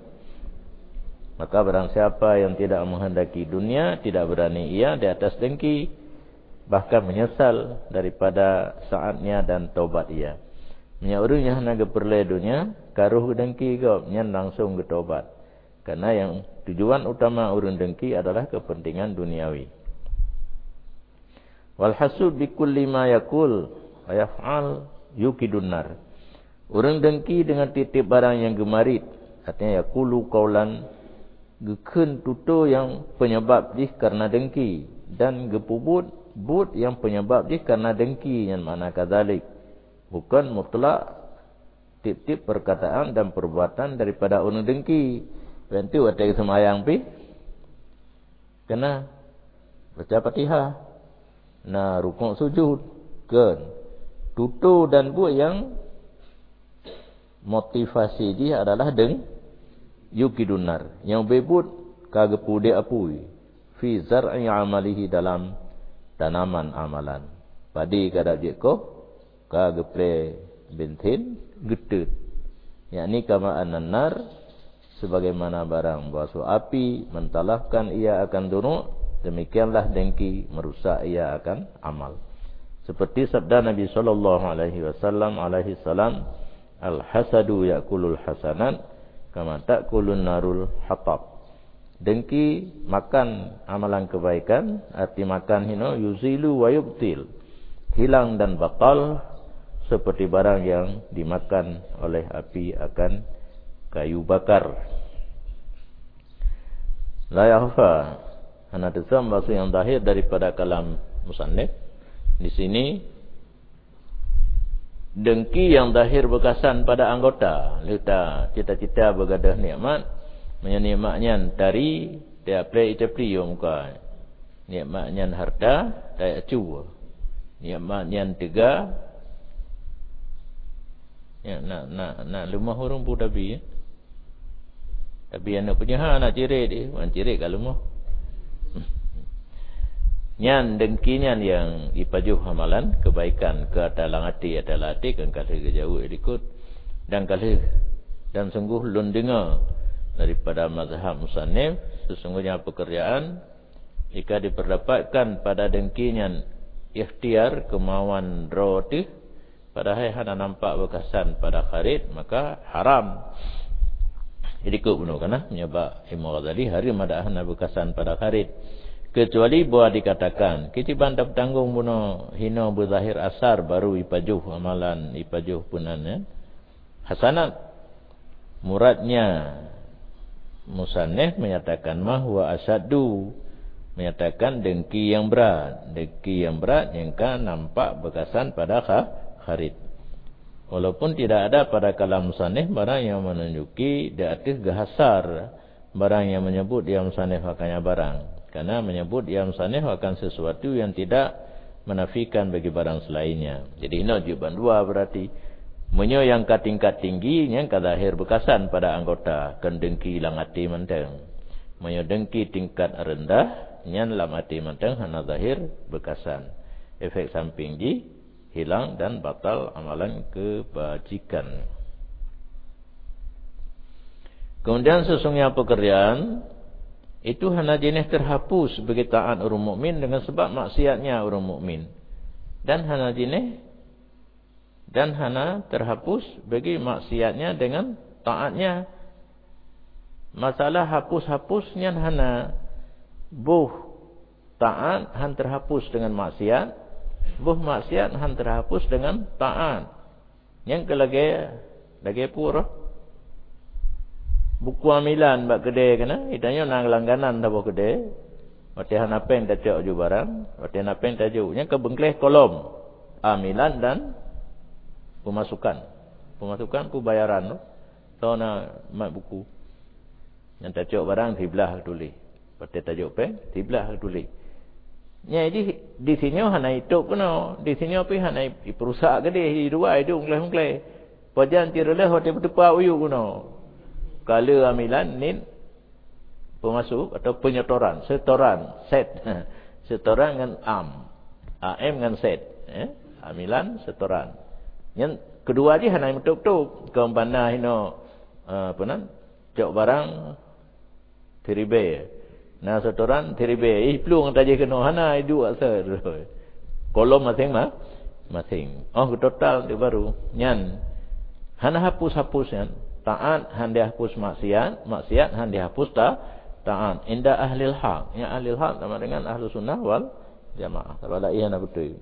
Maka barang siapa yang tidak menghendaki dunia, tidak berani ia di atas dengki. bahkan menyesal daripada saatnya dan taubat ia. Nya urangnya hana geperle dunia karuh dengki go nyan langsung ke taubat. Karena yang tujuan utama urang dengki adalah kepentingan duniawi. Wal hasud bi kulli ma yakul wa yaf'al yukidun nar. Urang dengki dengan titip barang yang gemarit, artinya yaqulu qaulan gekeun tutur yang penyebab dia karena dengki, dan gepubut but yang penyebab dia karena dengki, yang mana kadzalik. Bukan mutlak tip-tip perkataan dan perbuatan daripada orang dengki. Bentu ada semayang pi kena baca Fatihah, nah rukuk sujud kan tutur dan buat yang motivasi dia adalah yukidunar, yang bebut kagepu dia apui fi zar'i amalihi, dalam tanaman amalan. Padi kada jeko kageple bentin getut, yakni kama an-nar, sebagaimana barang basuh api mentalahkan ia akan dunuk, demikianlah dengki merusak ia akan amal. Seperti sabda Nabi sallallahu alaihi wasallam alaihi salam, al-hasadu yakulul hasanat kama takulun narul hatab. Dengki makan amalan kebaikan, arti makan hino yuzilu wa yubtil, hilang dan batal seperti barang yang dimakan oleh api akan kayu bakar. La yakhfa, ana tsam bahasa yang zahir daripada kalam musannif. Di sini dengki yang zahir berkesan pada anggota, lita cita-cita bergadah nikmat, menyenikmatnya dari dia play itu priyo muka. Nikmatnya harta daya cu. Nikmatnya tiga ya nak lumah orang pun tapi ya. Tapi anak punya nak cirit dia, bukan cirit kalau mau. Nyan dengkinya yang ipajuh amalan kebaikan ke dalam hati adalah hati kan kalau jauh ikut dan kalau dan sungguh lun dengar daripada mazhab musannif, sesungguhnya pekerjaan jika diperdapatkan pada dengkinya ikhtiar kemauan roti, padahal hana nampak berkesan pada kharid, maka haram. Jadi kau bunuh kana menyebab Imam Ghazali hari madah hana berkesan pada kharid. Kecuali buat dikatakan kitiban dapat tanggung bunuh hina berzahir asar baru ipajuh amalan ipajuh punannya hasanat. Muradnya musannif menyatakan mahwa asyaddu, menyatakan dengki yang berat. Dengki yang berat yang kan nampak berkesan pada kharid. Walaupun tidak ada pada kalam musannif barang yang menunjuki di atas gahasar, barang yang menyebut dia musannif akannya barang. Karena menyebut dia musannif akan sesuatu yang tidak menafikan bagi barang selainnya. Jadi ini jawaban dua berarti. Menyo yang tingkat tinggi yang kadahir berkesan pada anggota, kan dengki lang hati menteng. Menyo dengki tingkat rendah, yang lam hati menteng hana zahir berkesan. Efek samping ji hilang dan batal amalan kebajikan. Kemudian sesungguhnya pekerjaan itu hana jenis terhapus bagi taat orang mukmin dengan sebab maksiatnya orang mukmin, dan hana jenis dan hana terhapus bagi maksiatnya dengan taatnya. Masalah hapus-hapusnya hana buh taat han terhapus dengan maksiat, buh maksiat han terhapus dengan taat. Yang lagi pura buku amilan bak kedai kana itanya nang langganan tabo kedai wate han apen tajak ju barang, wate apen tajuknya ke bengkleh kolom amilan dan pemasukan pu bayaran tu na mat buku yang tajuk barang dibelah tulis, wate tajuk pen dibelah tulis. Nya di sini hana itu kuno, di sini pi hana perusak gede di dua itu ungkleh pajan tireleh hote tepa uyu kuno. Kalau amilan nin pemasuk atau penyetoran, set setoran dengan am dengan set, amilan setoran. Yang kedua dia hana betul-betul kembana hino apa nan cok barang teribe. Nah setoran teribe, peluang taje kena hana dua ser. kolom masing-masing. Oh total dia baru nyan han hapus nyan taat han dia hapus maksiat han dia hapus taat inda ahlil haq. Ya ahlil haq sama dengan ahlu sunnah wal jamaah. Tabala iya na betul.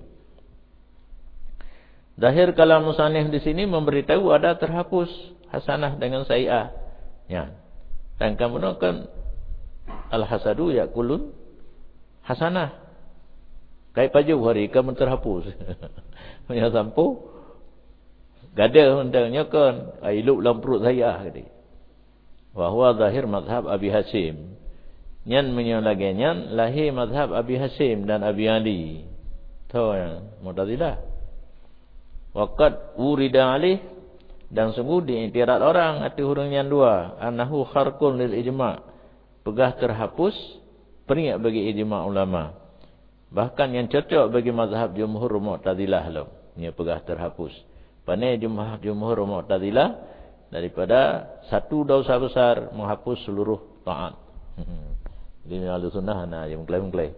Zahir kalam musannif di sini memberitahu ada terhapus hasanah dengan sayyi'ah. Ya. Dan kemudian kan al-hasadu yakulun hasanah. Kai paju hari kamu terhapus. Punya sampu gada hendaknya kan ailuk dalam perut sayyi'ah tadi. Wa huwa zahir mazhab Abi Hasim. Nyan menyolagi nyan lahir mazhab Abi Hasim dan Abi Ali. Tahu yang Mu'tazilah. Waqad urida alih dan sungguh diiktirad orang hati huruf yang dua annahu kharqun lil ijma' pegah terhapus peringat bagi ijma' ulama bahkan yang cocok bagi mazhab jumhur Mu'tazilah lo nya pegah terhapus pandai jumhur Mu'tazilah daripada satu dosa besar menghapus seluruh taat. Ini ahli sunnah na yang mengklaim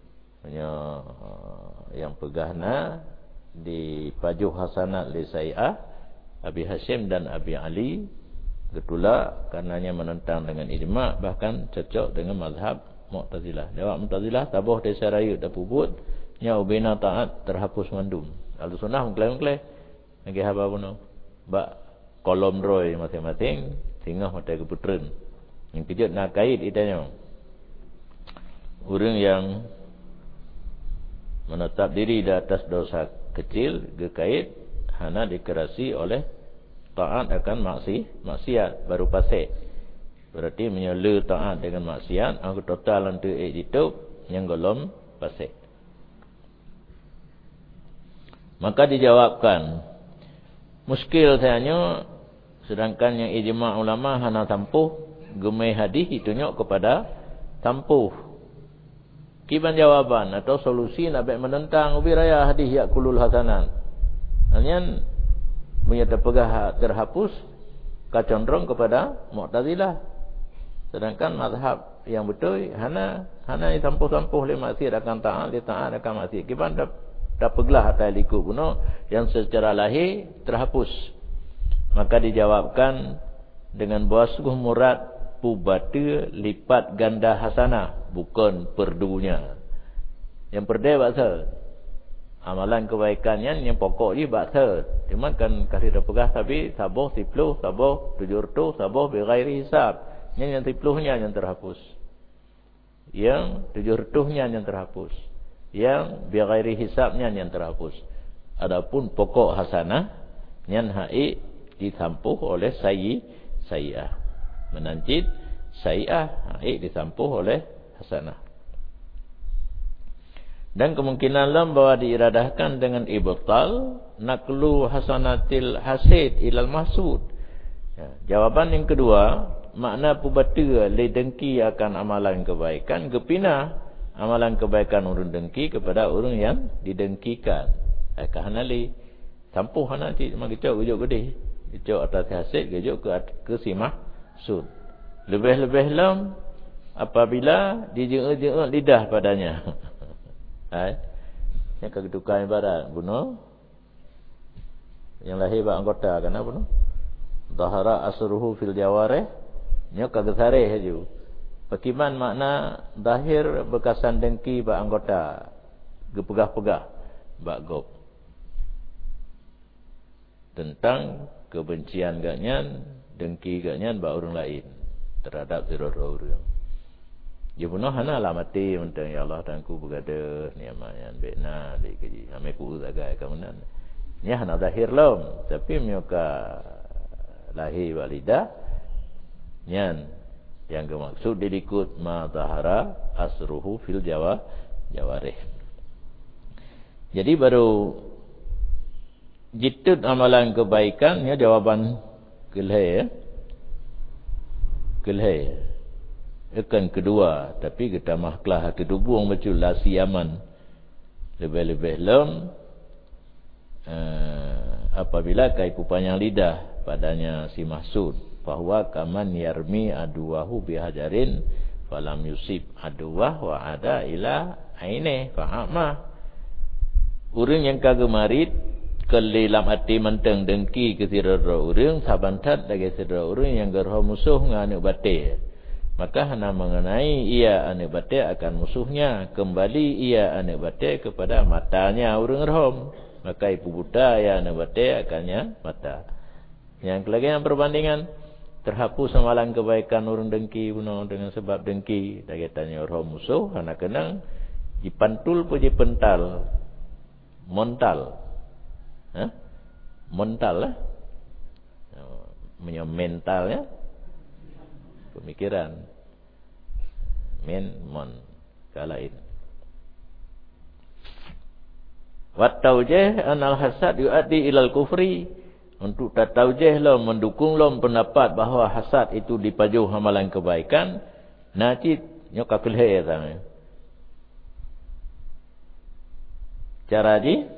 yang pegahna di pajuh hasanat li sayyi'ah Abi Hasim dan Abi Ali getula karenanya menentang dengan ijma' bahkan cocok dengan mazhab Mu'tazilah. Jawab Mu'tazilah tabuh desa raya dah pubut nya ubina taat terhapus mandum. Ahlu sunnah mengklaim lagi haba puno ba kolom roy masing-masing tinggal mata keputren yang kejut nak kait itanya orang yang menetap diri di atas dosa kecil gekait hana dikerasi oleh taat akan maksiat baru pasir. Berarti menyela taat dengan maksiat aku total untuk hidup yang golom pasir. Maka dijawabkan muskil sayanya sedangkan yang ijma' ulama hana tampuh gemai hadis ditunjuk kepada tampuh. Kiban jawaban atau solusi nak menentang ubiraya hadis yakulul hasanat. Hanya menyata pegah terhapus kacondrong kepada Mu'tazilah. Sedangkan mazhab yang betul hana ditampuh-tampuh le maksiat akan taat akan maksiat. Kiban dah peglah atas liku kuno yang secara lahir terhapus. Maka dijawabkan dengan basuh murad pubata lipat ganda hasanah bukan perdunya. Yang perdai baksa amalan kebaikannya yang pokok je baksa. Cuma kan kasih dah pegah tapi sabuh 10 sabuh 700 sabuh bighairi hisab. Yang 10-nya yang terhapus. Yang 700-nya yang terhapus. Yang bighairi hisabnya yang terhapus. Adapun pokok hasanah yang haik ditampuh oleh sayyi'ah. Menancit sayyi'ah ditampuh oleh hasanah. Dan kemungkinan lam bahwa diiradahkan dengan ibtal naqlu hasanatil hasid ilal mahsud. Ya, jawaban yang kedua, makna pubata le dengki akan amalan kebaikan gepina amalan kebaikan orang dengki kepada orang yang didengkikan. Kahana li tampuh hana cik magicau ujuk gede. Ujuk atas hasid ujuk ke simah sud. Lebih-lebih lam apabila dijenguk-jenguk lidah padanya. Yang kedudukan ibarat bunuh yang lahir bak anggota kan apa bunuh zahara asruhu fil jawarih nya kagesare haju. Bagaimana makna zahir bekasan dengki bak anggota gepegah-pegah bak gop tentang kebencian ganyan dengki ganyan bak orang lain terhadap zero-zero orang. Dia bunuh hana lah mati mentang ya Allah dan ku bergada niamayan bekna di keji ame ku zagai kemudian ni hana zahir lom tapi mioka lahir walidah nyan yang bermaksud diikut ma zahara asruhu fil jawarih. Jadi baru jitut amalan kebaikan ya jawaban kelai Ikan kedua, tapi kita mahklah kedubung betul lah siaman. Lebih-lebih lem apabila kai kupanyang lidah padanya si mahsud. Bahwa kaman yarmi aduwahu bihajarin falam yusib aduwah wa ada ila aine fa'amah. Urang yang kagak marit kelilam hati menteng dengki ke saudara urang sabantat lagi saudara urang yang gerha musuh nganu batil. Maka hana mengenai ia anu batil akan musuhnya, kembali ia anu batil kepada matanya urang rom. Maka ibu buta ya anu batil akannya mata. Yang lagi yang perbandingan terhapus amalan kebaikan urang dengki bunuh dengan sebab dengki lagi tanya rom musuh hana kenang dipantul puji pental montal. Mental lah. Mental ya. Pemikiran. Mon kalain. Wat taujih anal hasad yuaddi ilal kufri. Untuk taujih lo mendukung lo pendapat bahawa hasad itu dipajuh amalan kebaikan. Najid nyokak kelhe tang. Cara di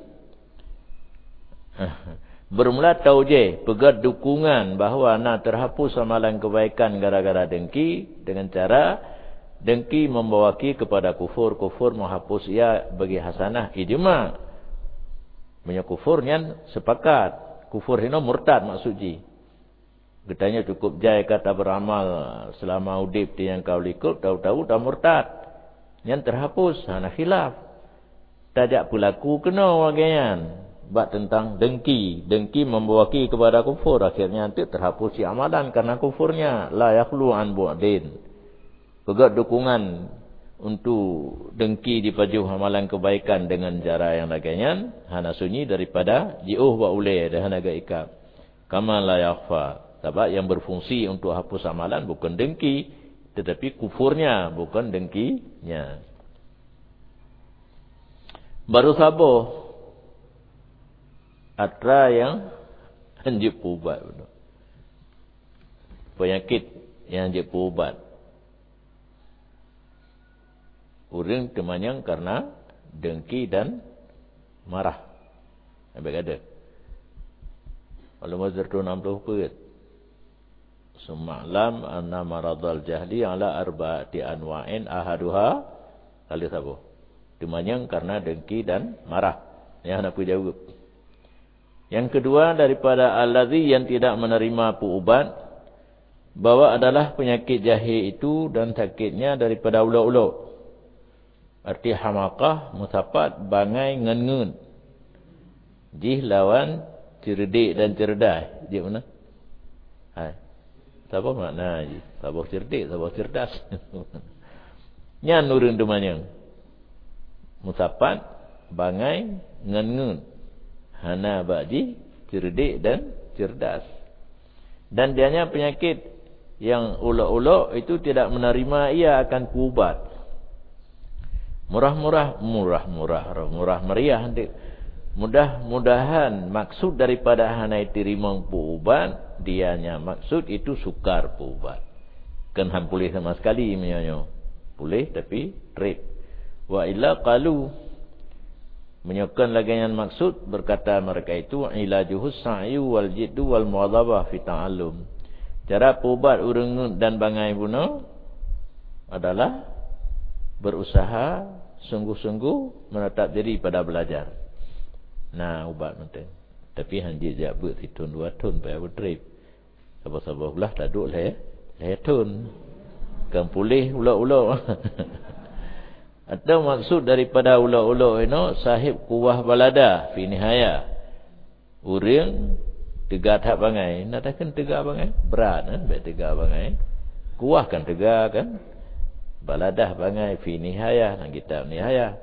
bermula taujih, pegat dukungan bahawa nak terhapus amalan kebaikan gara-gara dengki dengan cara dengki membawaki kepada kufur, kufur menghapus ia bagi hasanah ijma. Punya kufurnya sepakat, kufur ini murtad maksudnya. Getanya cukup jai kata beramal selama udip yang kau likut, tahu-tahu dah murtad. Yang terhapus, hana khilaf. Tajak pelaku kena wagian. Bab tentang dengki. Dengki membawaki kepada kufur. Akhirnya nanti terhapus si amalan karena kufurnya. La yakhlu an bu'din. Pegat dukungan untuk dengki dipajuh amalan kebaikan dengan cara yang lagian. Hana sunyi daripada ji'uh wa uleh. Dan hana ga'ikab. Kama la yakhfa. Sebab yang berfungsi untuk hapus amalan bukan dengki. Tetapi kufurnya bukan dengkinya. Baru sabar. Atra yang anjib ubat. Penyakit yang anjib ubat. Urang temanyang karena dengki dan marah. Sampai kata. Kalau mazhar tu 60 pet. Suma'lam anna maradhal jahli ala arba'ati anwa'in ahaduha kali sabo. Temanyang karena dengki dan marah. Yang nak jawab. Yang kedua daripada allazi yang tidak menerima ubat bahwa adalah penyakit jahil itu dan sakitnya daripada ulo-ulo. Arti hamakah musapat bangai ngen-ngen. Jih lawan cerdik dan cerdas. Dia mana? Hai. Siapa makna jih? Siapa cerdik, siapa cerdas. Nyan urang demanyang. Musapat bangai ngen-ngen. Hana ba'di cerdik dan cerdas. Dan dianya penyakit yang ulok-ulok itu tidak menerima ia akan kubat. Murah meriah. Mudah-mudahan maksud daripada hana terima ubat dianya maksud itu sukar ubat. Kan ham boleh sama sekali menyanyo. Boleh tapi trip. Wa illa qalu menyokan lagi yang maksud berkata mereka itu ilajuhus sa'yu wal jiddu wal muadhabah fi ta'allum. Cara ubat urang dan bangai bunuh adalah berusaha sungguh-sungguh menetap diri pada belajar. Nah, ubat penting. Tapi hanji jak buat hitun 2 tahun payah bertrip. Sabar-sabar belah tak duk lah tahun. Kan pulih ulak-ulak. Atau maksud daripada ulok-ulok ini sahib kuwah balada fi nihaya. Urang tegak tak bangai, nak takkan tegak bangai? Berat kan baik tegak bangai. Kuwah kan tegak kan? Baladah bangai fi nihaya nang kitab nihaya.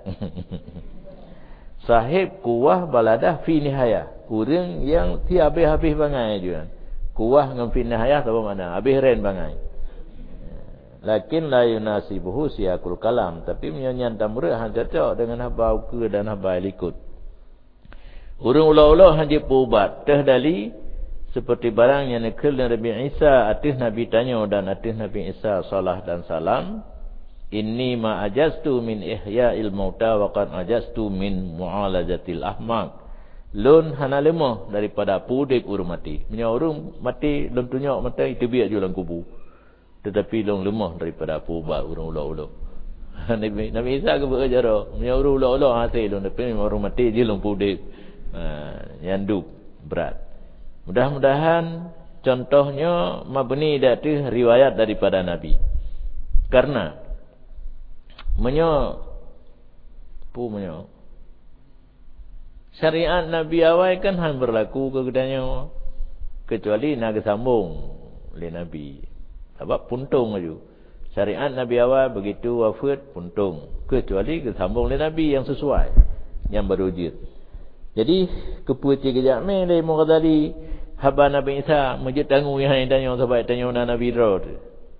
Sahib kuwah baladah fi nihaya. Urang yang ti habis-habis bangai juga. Kuwah dengan fi nihaya apa makna? Habis ren bangai. Lakin la yunasibuhu siyakul kalam. Tapi menyanyian tamrah han cocok dengan haba uka dan haba likut. Urang ulah-ulah hanji ubat. Tehdali seperti barang yang nekil Nabi Isa. Atis Nabi tanya dan atis Nabi Isa salah dan salam. Inni ma ajastu min ihya'il mauta wa qad ajastu min mu'alajatil ahmaq. Lun hana lemah daripada pudip urang mati. Punya urang mati lun tunjuk mata itu biar jualan kubur. Tetapi long lemah daripada apa ubat urang ulo-ulo. Nabi Isa ke berjara menyauru ulah-ulah hasil lu tapi orang mati je lu pudip. Nyanduk berat. Mudah-mudahan contohnya mabni dari riwayat daripada Nabi. Karena syariat Nabi awal kan han berlaku kegadanya kecuali nak sambung oleh Nabi. Sebab puntung aja. Syariat Nabi awal begitu wafat puntung kecuali kesambung oleh Nabi yang sesuai yang berwujud. Jadi kepuci kejap mai dari Mughazali haba Nabi Isa majid tanggung yang tanya sebab tanya Nabi Daud.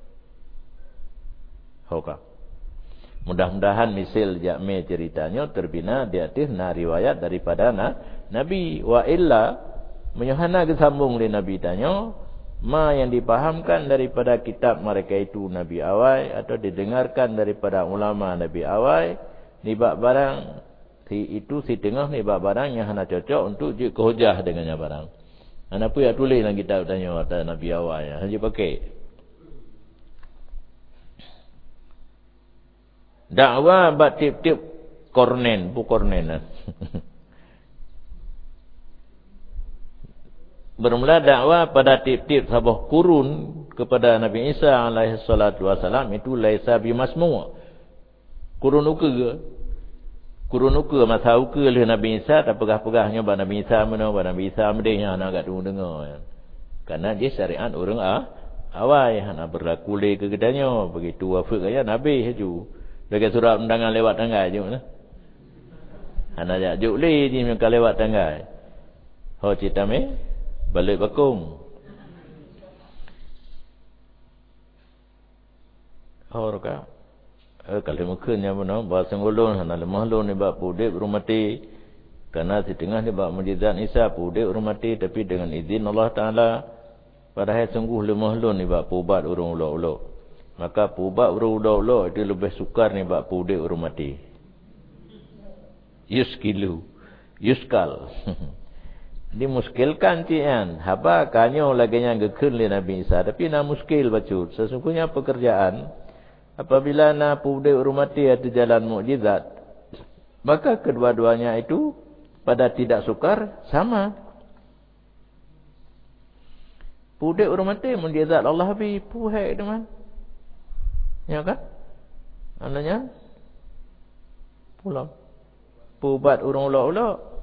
Hoka. Mudah-mudahan misal jakme ceritanya terbina di atas riwayat daripada Nabi. Wa illa menyahana kesambung oleh Nabi tanya ma yang dipahamkan daripada kitab mereka itu Nabi awal atau didengarkan daripada ulama Nabi awal ni bab barang si tengah ni bab barang yang hana cocok untuk je kehujah dengannya barang. Ana pun ya tulis dalam kitab tanya atas Nabi awal ya hanya pakai dakwah bab tip-tip kornen bu kornenan. Bermula dakwah pada tip-tip sabah kurun kepada Nabi Isa alaihi salatu wasalam itu laisa bimasmu'. Kurun uka masa uka oleh Nabi Isa tak pegah-pegahnya pada Nabi Isa mana pada Nabi Isa medihnya nak kat dengar. Karena dia syariat orang awal nak berlaku le kegedannya begitu wafat kaya Nabi haju. Dekat surat undangan lewat tangga je nah. Ana jak juk le dia nak lewat tangga. Ho cerita me balik bakung. Horka. Kalau mungkin yang mana bahasa ngulun hana lemah lun ni bab pudip rumati. Karena di tengah ni bab mujizat Isa pudip rumati tapi dengan izin Allah Taala padahal sungguh lemah lun ni bab pubat urung ulok-ulok. Maka pubat urung ulok-ulok itu lebih sukar ni bab pudip rumati. Yuskal. Dimuskilkan cian haba kanyo lagi yang gekun le Nabi Isa tapi na muskil bacut sesungguhnya pekerjaan apabila na pude urumati ada jalan mukjizat maka kedua-duanya itu pada tidak sukar sama pude urumati mukjizat Allah bi puhai teman ya kan ananya pulang pubat urung ulok-ulok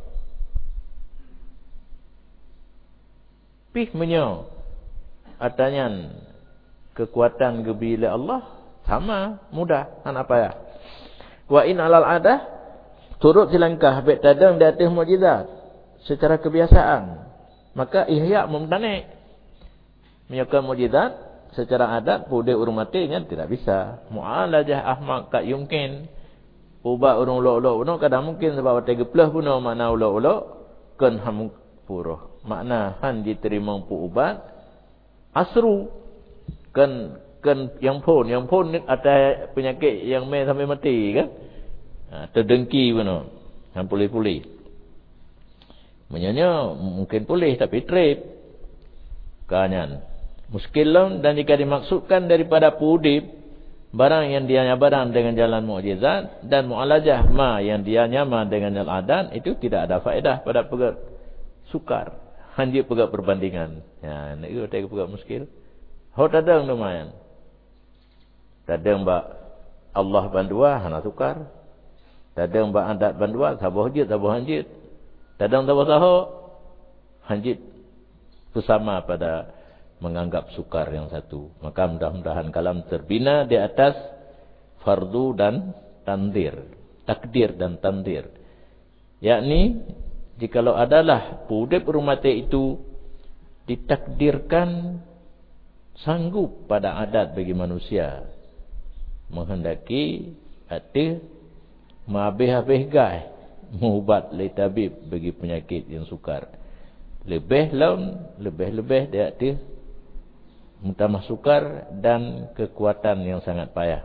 pih menyo atanyan kekuatan gebila Allah sama mudah kan apa ya wa in alal adah turut silangkah bet tadang di atas mukjizat secara kebiasaan maka ihya mumtani menyokan mukjizat secara adat bude urung matinya tidak bisa mualajah ahmaq tak yumkin ubah urung ulok-ulok pun kadang mungkin sebab ada geplah pun makna ulok-ulok kan ham puruh makna han diterima pu ubat asru kan yang pun ada penyakit yang mai sampai mati kan terdengki pun han pulih-pulih menyanya mungkin pulih tapi trip kanyan muskilun dan jika dimaksudkan daripada pudip barang yang dia nyabaran dengan jalan mukjizat dan mualajah ma yang dia nyaman dengan jalan adat itu tidak ada faedah pada pegat sukar hanya pegat perbandingan ya nak itu tak pegat muskil ho tadang lumayan tadang ba Allah bandua hana sukar tadang ba adat bandua sabah hajit tadang sabah saho hajit bersama pada menganggap sukar yang satu maka mudah-mudahan kalam terbina di atas fardu dan takdir dan tandir yakni jikalau adalah pudip rumate itu ditakdirkan sanggup pada adat bagi manusia menghendaki hati mabih-habih gai mubat li tabib bagi penyakit yang sukar lebih dia hati mutamah sukar dan kekuatan yang sangat payah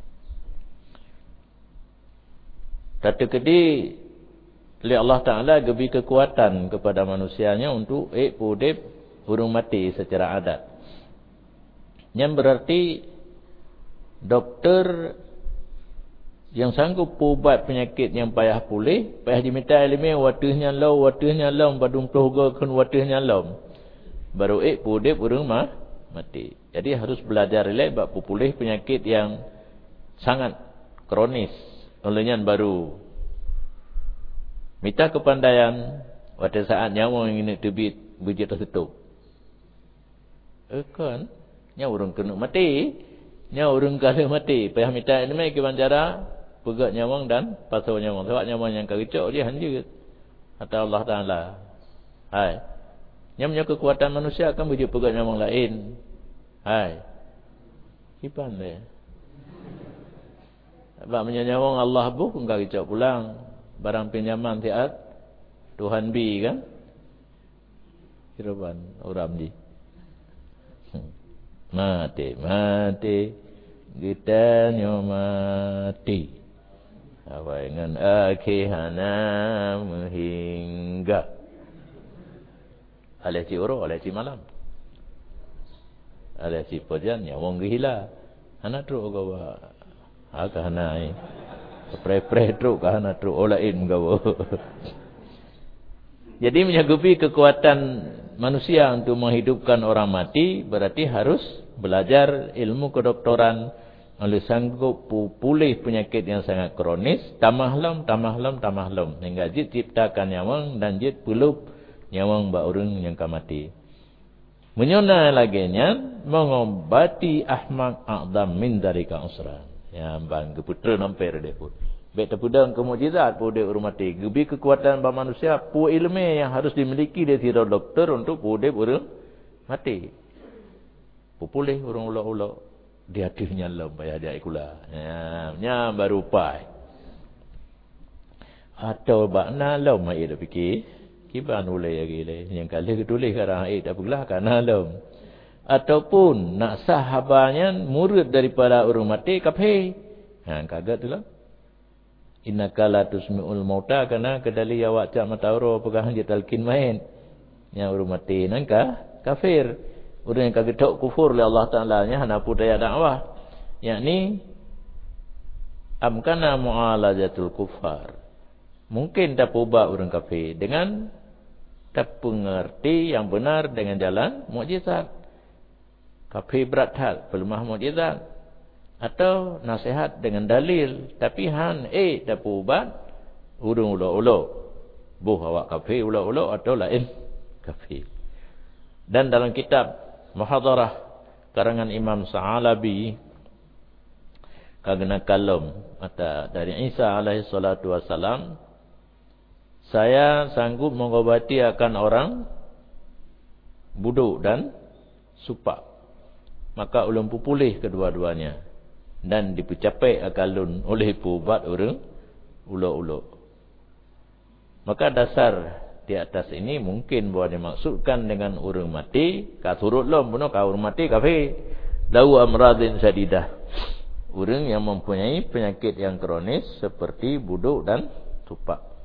tata kedi oleh Allah Ta'ala gebi kekuatan kepada manusianya untuk pudip urung mati secara adat. Yang berarti doktor yang sanggup ubat penyakit yang payah pulih, payah diminta ilmu watihnya lam badung toga kun watihnya lam. Baru pudip urang mati. Jadi harus belajar ilai bab pulih penyakit yang sangat kronis. Olehnya baru minta kepandaian pada saat nyawa yang ini terbit biji tertutup. Kan nya urang kena mati, nya urang kala mati. Payah minta ilmu kiban cara pegat nyawang dan pasau nyawang. Sebab nyawang yang karicok dia hanya kata Allah Ta'ala. Hai. Yang punya kekuatan manusia akan wujud pegat nyawang lain. Hai. Kipan dia. Sebab punya nyawang Allah buh pun karicok pulang. Barang pinjaman tiat Tuhan bi kan. Kiraban orang di. Mati. Kita mati. Awai ngan akhihana hingga alai ci oro alai ci malam alai ci pojan ya wong gila ana tru gawa aga hanai pre tru kana tru olain gawa. Jadi menyanggupi kekuatan manusia untuk menghidupkan orang mati berarti harus belajar ilmu kedokteran. Oleh sanggup pulih penyakit yang sangat kronis, tamah lam hingga jid ciptakan nyawang dan jid pulup nyawang ba urang yang kamati. Menyona laginya mengobati ahmak a'dam min darika usran. Ya bang keputra nampir dia pun. Baik terpudang ke mukjizat pu dia urang mati. Gebi kekuatan ba manusia pu ilmu yang harus dimiliki dari sira doktor untuk pu dia urang mati. Pulih urang ulo-ulo. Dia akhirnya lam payah dia ikula. Ya baru pai. Atau bakna lam mai dah fikir. Kiban ulai lagi le. Yang kali ketulis karang dah pula kana lam. Ataupun nak sahabanya murid daripada orang mati kafir. Kagat tu lah. Innaka la tusmi'ul mauta kana kedali awak cak matauro pegang je talqin main. Yang orang mati nangka kafir. Orang yang kagetok kufur oleh Allah Ta'ala nya hana budaya dakwah. Yakni amkana mu'alajatul kufar. Mungkin tak ubah orang kafir dengan tak pengerti yang benar dengan jalan mukjizat. Kafir berat hal pelemah mukjizat atau nasihat dengan dalil tapi tak ubah urung ulo-ulo. Buh awak kafir ulo-ulo atau lain kafir. Dan dalam kitab Muhadarah karangan Imam Sa'alabi kagena kalam dari Isa alaihi salatu wasalam, saya sanggup mengobati akan orang buduk dan supak. Maka ulun pulih kedua-duanya dan dipecapai akalun oleh pubat orang ulo-ulo. Maka dasar di atas ini mungkin bahawa dimaksudkan dengan orang mati kasurut lom puno ka orang mati kafir lau amradin sadidah, orang yang mempunyai penyakit yang kronis seperti buduk dan tupak.